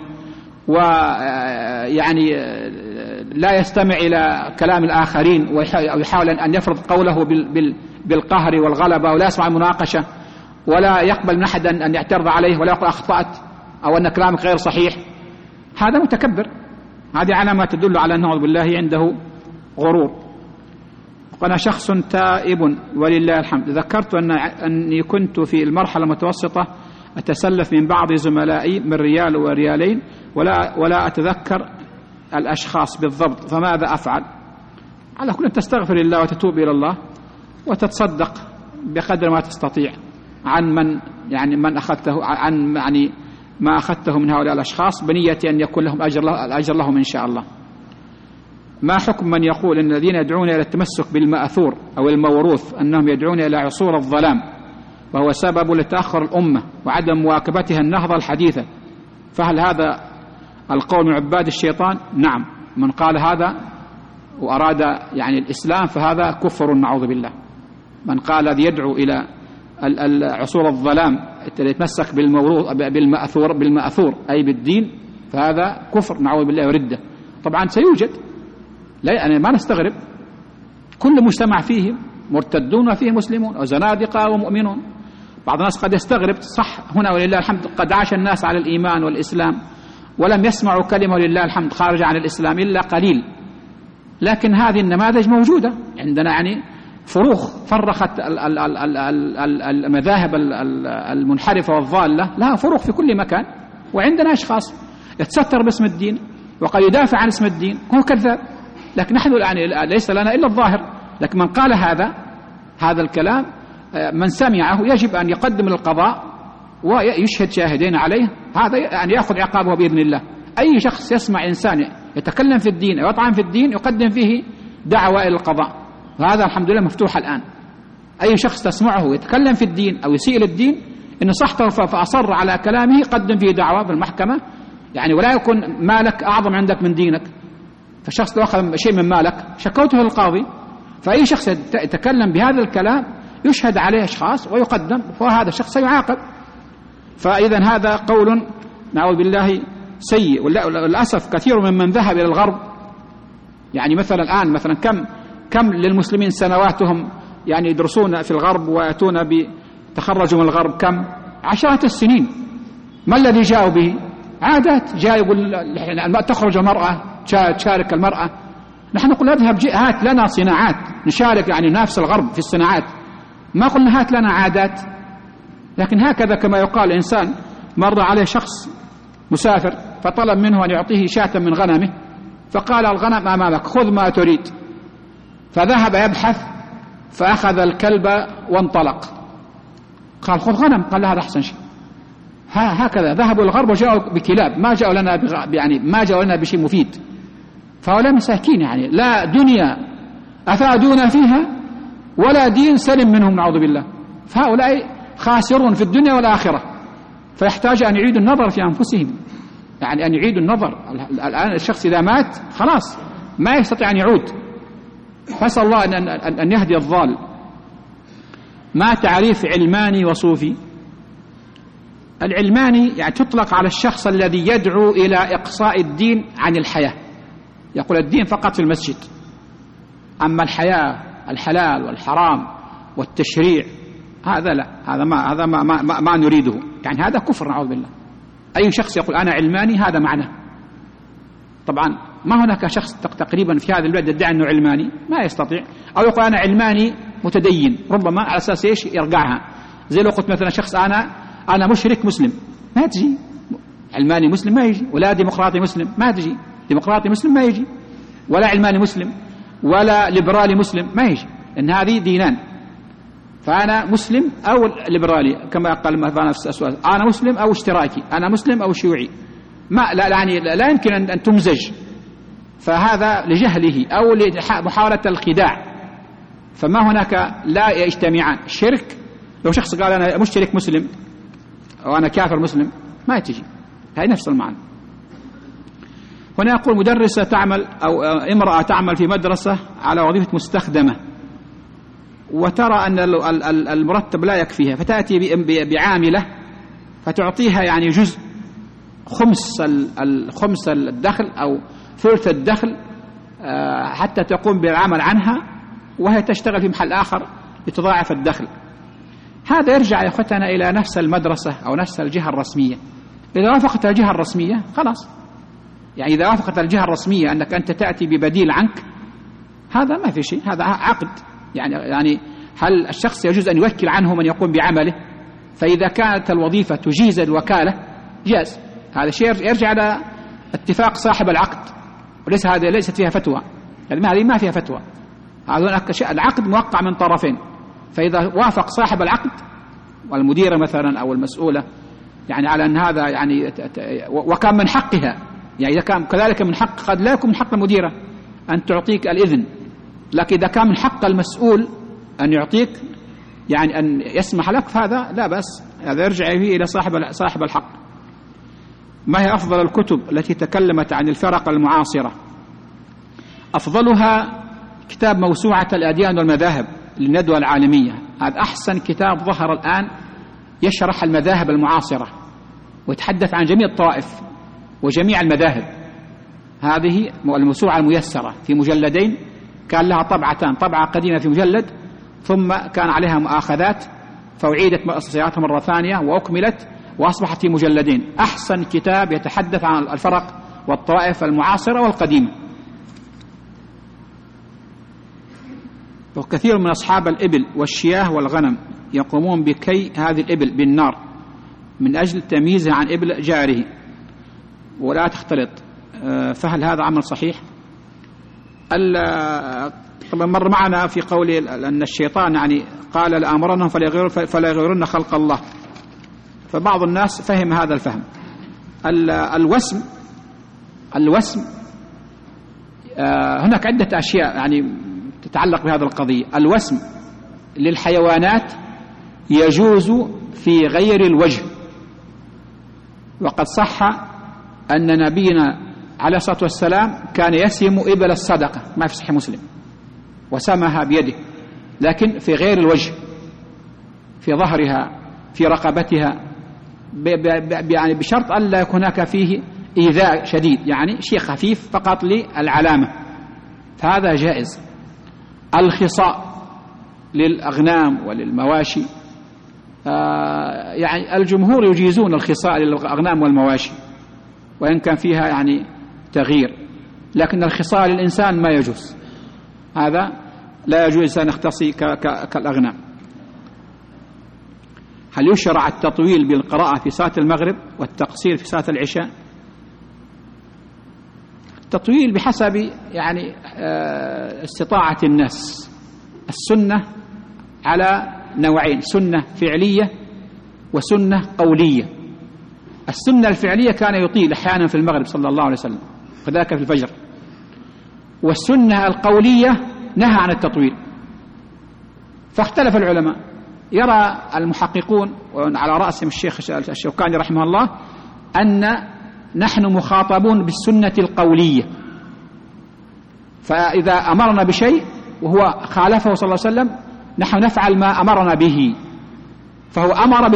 ويعني لا يستمع إلى كلام الآخرين ويحاول أن يفرض قوله بالقهر والغلبة، ولا يسمع المناقشة، ولا يقبل من أحد أن يعترض عليه ولا يقول أخطأت أو أن كلامك غير صحيح، هذا متكبر. هذه علامة تدل على أنه بالله عنده غرور. وأنا شخص تائب ولله الحمد. ذكرت أني كنت في المرحلة المتوسطة أتسلف من بعض زملائي من ريال وريالين ولا أتذكر الأشخاص بالضبط، فماذا أفعل؟ على كل تستغفر الله وتتوب إلى الله وتتصدق بقدر ما تستطيع عن من أخذته، عن يعني ما أخذته من هؤلاء الأشخاص، بنية أن يكون لهم الأجر لهم إن شاء الله. ما حكم من يقول أن الذين يدعون إلى التمسك بالمأثور أو الموروث أنهم يدعون إلى عصور الظلام وهو سبب لتأخر الأمة وعدم مواكبتها النهضة الحديثة، فهل هذا القول من عباد الشيطان؟ نعم، من قال هذا وأراد يعني الإسلام فهذا كفر، نعوذ بالله. من قال الذي يدعو إلى عصور الظلام يتمسك بالمأثور أي بالدين فهذا كفر، نعوذ بالله، وردة. طبعا سيوجد، لا يعني ما نستغرب، كل مجتمع فيه مرتدون وفيه مسلمون وزنادقة ومؤمنون. بعض الناس قد يستغرب، صح هنا ولله الحمد قد عاش الناس على الإيمان والإسلام ولم يسمعوا كلمة ولله الحمد خارج عن الإسلام إلا قليل، لكن هذه النماذج موجودة عندنا، يعني فروخ فرخت المذاهب المنحرفة والضالة، لها فروخ في كل مكان، وعندنا أشخاص يتستر باسم الدين وقد يدافع عن اسم الدين هو كذاب. لكن نحن يعني ليس لنا إلا الظاهر، لكن من قال هذا الكلام من سمعه يجب أن يقدم للقضاء ويشهد شاهدين عليه، هذا يعني يأخذ عقابه بإذن الله. أي شخص يسمع إنسان يتكلم في الدين أو يطعن في الدين يقدم فيه دعوة إلى القضاء، وهذا الحمد لله مفتوح الآن. أي شخص تسمعه يتكلم في الدين أو يسيء للدين إن صحته فأصر على كلامه قدم فيه دعوة بالمحكمة، يعني ولا يكون مالك أعظم عندك من دينك. فالشخص لو أخذ شيء من مالك شكوته للقاضي، فأي شخص يتكلم بهذا الكلام يشهد عليه أشخاص ويقدم، فهذا الشخص سيعاقب. فإذا هذا قول نعوذ بالله سيء. وللأسف كثير من ذهب إلى الغرب، يعني مثلا الآن مثلا كم للمسلمين سنواتهم يعني يدرسون في الغرب ويأتون تخرجوا من الغرب كم عشرات السنين، ما الذي جاءوا به؟ عادات، جاء يقول تخرج المرأة تشارك المرأة، نحن نقول اذهب هات لنا صناعات نشارك، يعني نفس الغرب في الصناعات، ما قلنا هات لنا عادات. لكن هكذا كما يقال إنسان مر عليه شخص مسافر فطلب منه أن يعطيه شاة من غنمه، فقال الغنم أمامك خذ ما تريد، فذهب يبحث فأخذ الكلب وانطلق، قال خذ غنم، قال له هذا أحسن شيء. هكذا ذهبوا الغرب وجاءوا بكلاب، ما جاءوا لنا يعني ما جاءوا لنا بشيء مفيد. فهؤلاء مساكين، يعني لا دنيا أفادونا فيها ولا دين سلم منهم نعوذ بالله، فهؤلاء خاسرون في الدنيا والآخرة. فيحتاج أن يعيدوا النظر في أنفسهم، يعني أن يعيدوا النظر. الآن الشخص إذا مات خلاص ما يستطيع أن يعود، فأسأل الله أن يهدي الضال. ما تعريف علماني وصوفي؟ العلماني يعني تطلق على الشخص الذي يدعو إلى إقصاء الدين عن الحياة، يقول الدين فقط في المسجد، أما الحياة الحلال والحرام والتشريع هذا لا، هذا ما نريده، يعني هذا كفر نعوذ بالله. أي شخص يقول أنا علماني هذا معناه. طبعا ما هناك شخص تقريبا في هذا البلد يدعي أنه علماني، ما يستطيع. أو يقول أنا علماني متدين، ربما على أساس إيش يرجعها. زي لو قلت مثلا شخص أنا مشرك مسلم، ما تجي. علماني مسلم ما يجي، ولا ديمقراطي مسلم ما تجي. ديمقراطي مسلم ما يجي، ولا علماني مسلم، ولا ليبرالي مسلم ما يجي، لأن هذه دينان. فأنا مسلم أو ليبرالي، كما قال مثلا في السؤال أنا مسلم أو اشتراكي، أنا مسلم أو شيوعي، ما لا يعني لا يمكن أن تمزج. فهذا لجهله أو لمحاولة الخداع، فما هناك لا يجتمعان. الشرك لو شخص قال أنا مشترك مسلم وأنا كافر مسلم ما تجي، هاي نفس المعنى. هنا يقول مدرسة تعمل أو امرأة تعمل في مدرسة على وظيفة مستخدمة، وترى أن المرتب لا يكفيها، فتأتي بعاملة فتعطيها يعني جزء خمس الدخل أو ثلث الدخل حتى تقوم بالعمل عنها، وهي تشتغل في محل آخر لتضاعف الدخل. هذا يرجع يا أخوتنا إلى نفس المدرسة أو نفس الجهة الرسمية. إذا وافقت الجهة الرسمية خلاص، يعني إذا وافقت الجهة الرسمية أنك أنت تأتي ببديل عنك، هذا ما في شيء، هذا عقد. يعني هل الشخص يجوز أن يوكل عنه من يقوم بعمله؟ فإذا كانت الوظيفة تجيز الوكالة جاز. هذا شيء يرجع على اتفاق صاحب العقد، وليس هذه ليست فيها فتوى، يعني هذه ما فيها فتوى. هذا العقد موقع من طرفين، فإذا وافق صاحب العقد والمديرة مثلا أو المسؤولة يعني على أن هذا يعني وكان من حقها، يعني إذا كان كذلك من حق، قد لا يكون من حق المديرة أن تعطيك الإذن، لكن إذا كان من حق المسؤول أن يعطيك يعني أن يسمح لك، فهذا لا بأس، هذا يرجع فيه إلى صاحب الحق. ما هي أفضل الكتب التي تكلمت عن الفرق المعاصرة؟ أفضلها كتاب موسوعة الأديان والمذاهب للندوة العالمية. هذا أحسن كتاب ظهر الآن يشرح المذاهب المعاصرة ويتحدث عن جميع الطوائف وجميع المذاهب. هذه الموسوعة الميسرة في مجلدين، كان لها طبعتان، طبعة قديمة في مجلد ثم كان عليها مؤاخذات فأعيدت صياغتها مرة ثانية وأكملت وأصبحت في مجلدين. أحسن كتاب يتحدث عن الفرق والطوائف المعاصرة والقديمة. وكثير من أصحاب الإبل والشياه والغنم يقومون بكي هذه الإبل بالنار من أجل تمييزها عن إبل جاره ولا تختلط، فهل هذا عمل صحيح؟ طبعا مر معنا في قول أن الشيطان يعني قال لآمرنهم فلا يغيرن خلق الله، فبعض الناس فهم هذا الفهم. الوسم هناك عدة أشياء يعني تتعلق بهذا القضية. الوسم للحيوانات يجوز في غير الوجه، وقد صح أن نبينا عليه الصلاة والسلام كان يسم إبل الصدقة، ما في صحيح مسلم، وسمها بيده، لكن في غير الوجه، في ظهرها، في رقبتها، يعني بشرط ألا يكون هناك فيه إيذاء شديد، يعني شيء خفيف فقط للعلامة، فهذا جائز. الخصاء للأغنام وللمواشي، يعني الجمهور يجيزون الخصاء للأغنام والمواشي وإن كان فيها يعني تغيير، لكن الخصاء للإنسان ما يجوز، هذا لا يجوز أن يختصي كالأغنام. هل يشرع التطويل بالقراءة في صلاة المغرب والتقصير في صلاة العشاء؟ التطويل بحسب يعني استطاعة الناس. السنة على نوعين، سنة فعلية وسنة قولية. السنة الفعلية كان يطيل أحيانا في المغرب صلى الله عليه وسلم، وذاك في الفجر. والسنة القولية نهى عن التطويل، فاختلف العلماء. يرى المحققون وعلى رأسهم الشيخ الشوكاني رحمه الله أن نحن مخاطبون بالسنة القولية، فإذا أمرنا بشيء وهو خالفه صلى الله عليه وسلم نحن نفعل ما أمرنا به، فهو أمر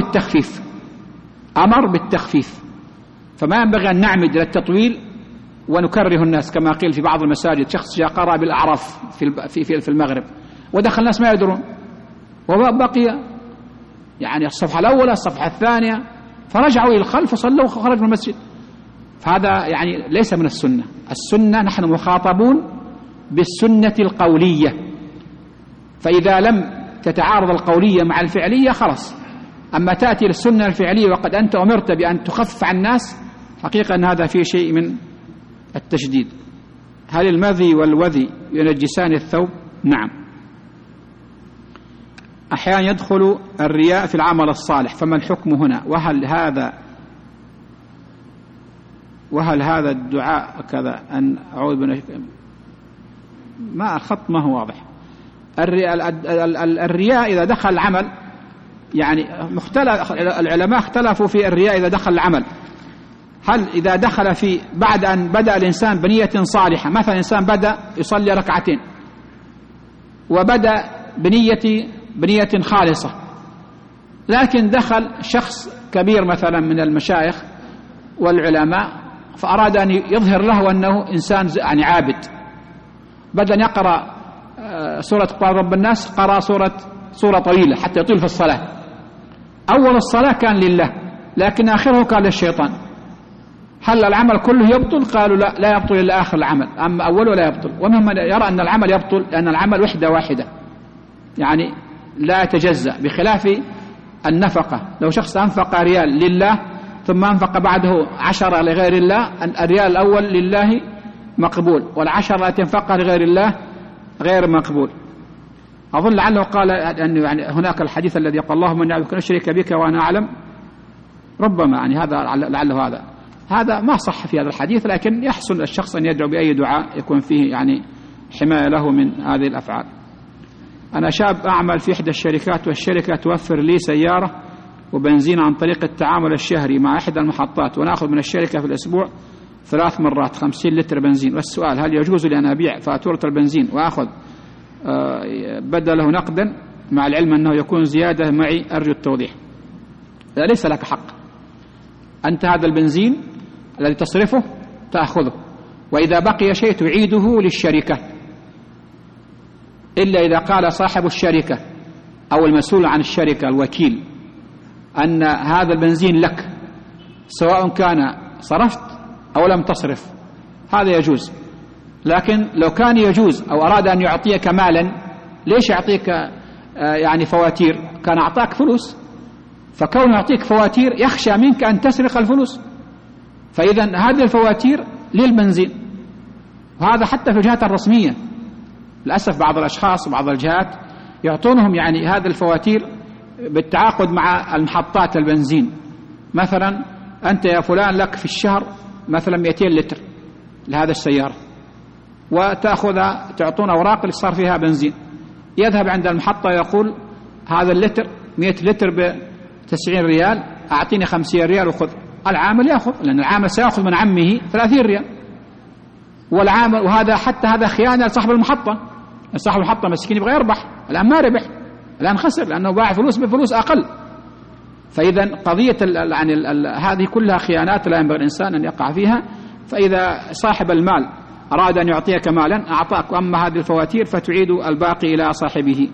بالتخفيف، فما ينبغي أن نعمد إلى التطويل ونكره الناس كما قيل في بعض المساجد. شخص جاء قرأ بالأعراف في المغرب ودخل الناس ما يدرون وبقي يعني الصفحة الأولى الصفحة الثانية، فرجعوا إلى الخلف وصلوا وخرجوا من المسجد. فهذا يعني ليس من السنة. السنة نحن مخاطبون بالسنة القولية، فإذا لم تتعارض القولية مع الفعلية خلاص. أما تأتي للسنة الفعلية وقد أنت أمرت بأن تخفف عن الناس، حقيقة أن هذا فيه شيء من التشديد. هل المذي والوذي ينجسان الثوب؟ نعم. أحيانا يدخل الرياء في العمل الصالح، فما الحكم هنا؟ وهل هذا الدعاء كذا أن أعوذ ما الخط ما هو واضح. الرياء إذا دخل العمل، يعني العلماء اختلفوا في الرياء إذا دخل العمل. هل إذا دخل في بعد أن بدأ الإنسان بنية صالحة، مثلا إنسان بدأ يصلي ركعتين وبدأ بنية خالصة، لكن دخل شخص كبير مثلا من المشايخ والعلماء فأراد أن يظهر له أنه إنسان يعني عابد، بدأ أن يقرأ سورة قرآن رب الناس، قرأ سورة طويلة حتى يطيل في الصلاة. أول الصلاة كان لله، لكن آخره كان للشيطان. هل العمل كله يبطل؟ قالوا لا يبطل إلا آخر العمل، أما أوله لا يبطل. ومنهم من يرى أن العمل يبطل لأن العمل وحدة واحدة، يعني لا يتجزأ، بخلاف النفقة. لو شخص أنفق ريال لله ثم أنفق بعده 10 لغير الله، الريال الأول لله مقبول، والعشرة التي انفقها لغير الله غير مقبول. أظن لعله قال أن يعني هناك الحديث الذي قال اللهم إني أعوذ أشرك بك وأنا أعلم، ربما يعني هذا لعله هذا ما صح في هذا الحديث، لكن يحسن الشخص أن يدعو بأي دعاء يكون فيه يعني حماية له من هذه الأفعال. أنا شاب أعمل في إحدى الشركات، والشركة توفر لي سيارة وبنزين عن طريق التعامل الشهري مع إحدى المحطات، ونأخذ من الشركة في الأسبوع 3 مرات 50 لتر بنزين. والسؤال هل يجوز لي أن أبيع فاتورة البنزين وأخذ بدله نقدا، مع العلم أنه يكون زيادة معي؟ أرجو التوضيح. ليس لك حق. أنت هذا البنزين الذي تصرفه تأخذه، وإذا بقي شيء تعيده للشركة، إلا إذا قال صاحب الشركة أو المسؤول عن الشركة الوكيل أن هذا البنزين لك سواء كان صرفت أو لم تصرف، هذا يجوز. لكن لو كان يجوز أو أراد أن يعطيك مالا، ليش يعطيك يعني فواتير؟ كان أعطاك فلوس، فكون يعطيك فواتير يخشى منك أن تسرق الفلوس، فإذا هذه الفواتير للبنزين. وهذا حتى في الجهات الرسمية للأسف بعض الأشخاص وبعض الجهات يعطونهم يعني هذه الفواتير بالتعاقد مع المحطات البنزين. مثلا أنت يا فلان لك في الشهر مثلا 200 لتر لهذا السيارة، وتأخذها تعطون أوراق اللي صار فيها بنزين، يذهب عند المحطة يقول هذا اللتر 100 لتر ب90 ريال، أعطيني 50 ريال وخذ. العامل يأخذ، لأن العامل سيأخذ من عمه 30 ريال، والعامل وهذا حتى هذا خيانة لصاحب المحطة. صاحب المحطة مسكين يبغى يربح، الآن ما ربح، الآن خسر لأنه باع فلوس بفلوس أقل. فإذا قضية يعني هذه كلها خيانات لا ينبغي الإنسان أن يقع فيها. فإذا صاحب المال أراد أن يعطيك مالا أعطاك، وأما هذه الفواتير فتعيد الباقي إلى صاحبه.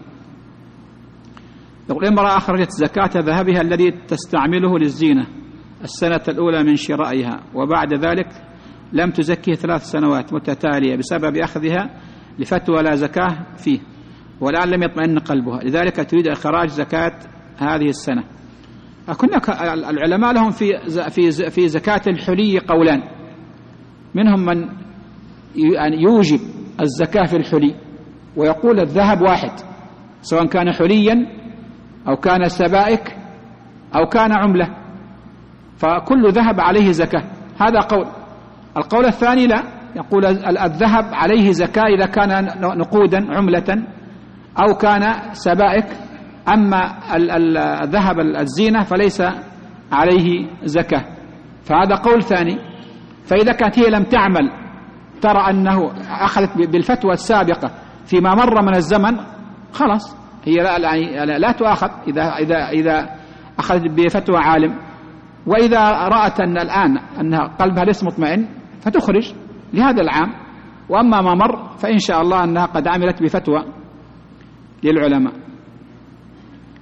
يقول امرأة أخرجت زكاة ذهبها الذي تستعمله للزينة السنة الأولى من شرائها، وبعد ذلك لم تزكيه 3 سنوات متتالية بسبب أخذها لفتوى لا زكاة فيه، والآن لم يطمئن قلبها، لذلك تريد إخراج زكاة هذه السنة. العلماء لهم في زكاة الحلي قولان، منهم من يعني يوجب الزكاة في الحلي ويقول الذهب واحد سواء كان حليا أو كان سبائك أو كان عملة، فكل ذهب عليه زكاة، هذا قول. القول الثاني لا، يقول الذهب عليه زكاة إذا كان نقودا عملة أو كان سبائك، أما الذهب الزينة فليس عليه زكاة، فهذا قول ثاني. فإذا كانت هي لم تعمل ترى أنه أخذت بالفتوى السابقة فيما مر من الزمن، خلاص هي لا تؤاخذ إذا أخذت بفتوى عالم. وإذا رأت أن الآن أنها قلبها ليس مطمئن فتخرج لهذا العام، وأما ما مر فإن شاء الله أنها قد عملت بفتوى للعلماء.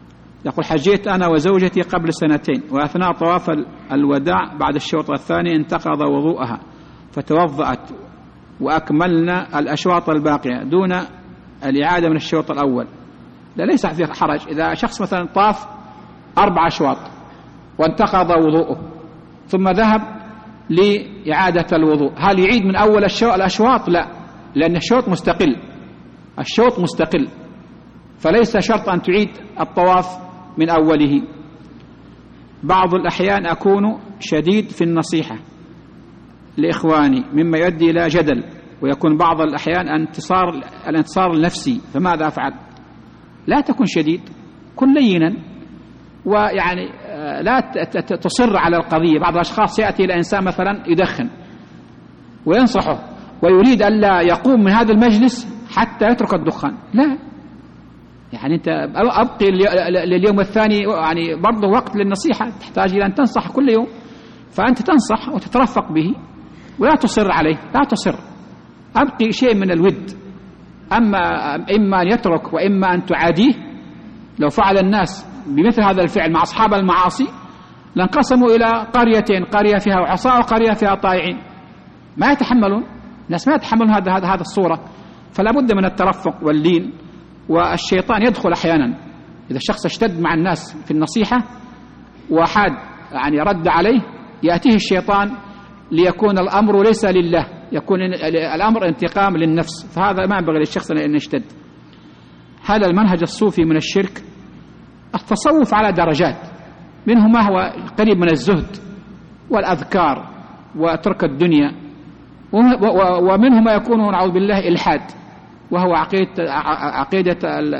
يقول حجيت أنا وزوجتي قبل 2 سنين، وأثناء طواف الوداع بعد الشوط الثاني انتقض وضوءها فتوضأت وأكملنا الأشواط الباقية دون الإعادة من الشوط الأول. ليس فيه حرج إذا شخص مثلا طاف 4 أشواط وانتقض وضوءه ثم ذهب لإعادة الوضوء، هل يعيد من أول الأشواط؟ لا، لأن الشوط مستقل فليس شرط أن تعيد الطواف من أوله. بعض الأحيان أكون شديد في النصيحة لإخواني مما يؤدي إلى جدل، ويكون بعض الأحيان الانتصار النفسي، فماذا أفعل؟ لا تكن شديد، كن لينا، ويعني لا تصر على القضية. بعض الأشخاص يأتي إلى إنسان مثلا يدخن وينصحه ويريد أن لا يقوم من هذا المجلس حتى يترك الدخان، لا، يعني أنت أبقي لليوم الثاني، يعني برضه وقت للنصيحة، تحتاج إلى أن تنصح كل يوم، فأنت تنصح وتترفق به ولا تصر عليه، لا تصر، أبقي شيء من الود. إما أن يترك وإما أن تعاديه. لو فعل الناس بمثل هذا الفعل مع أصحاب المعاصي لانقسموا إلى قريتين، قرية فيها عصاة وقرية فيها طائعين، ما يتحملون، الناس ما يتحملون هذا الصورة. فلا بد من الترفق واللين. والشيطان يدخل أحيانا إذا الشخص اشتد مع الناس في النصيحة وحاد يعني رد عليه، يأتيه الشيطان ليكون الأمر ليس لله، يكون الأمر انتقام للنفس، فهذا ما ينبغي للشخص أن يشتد. هذا المنهج الصوفي من الشرك. التصوف على درجات، منه ما هو قريب من الزهد والأذكار وترك الدنيا، ومنه ما يكون نعوذ بالله إلحاد، وهو عقيدة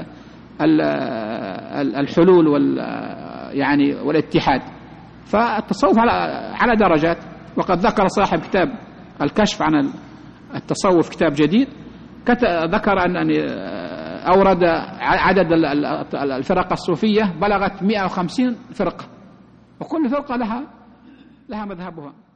الحلول يعني والاتحاد. فالتصوف على درجات. وقد ذكر صاحب كتاب الكشف عن التصوف كتاب جديد، ذكر أن أورد عدد الفرق الصوفية بلغت 150 فرقة، وكل فرقة لها مذهبها.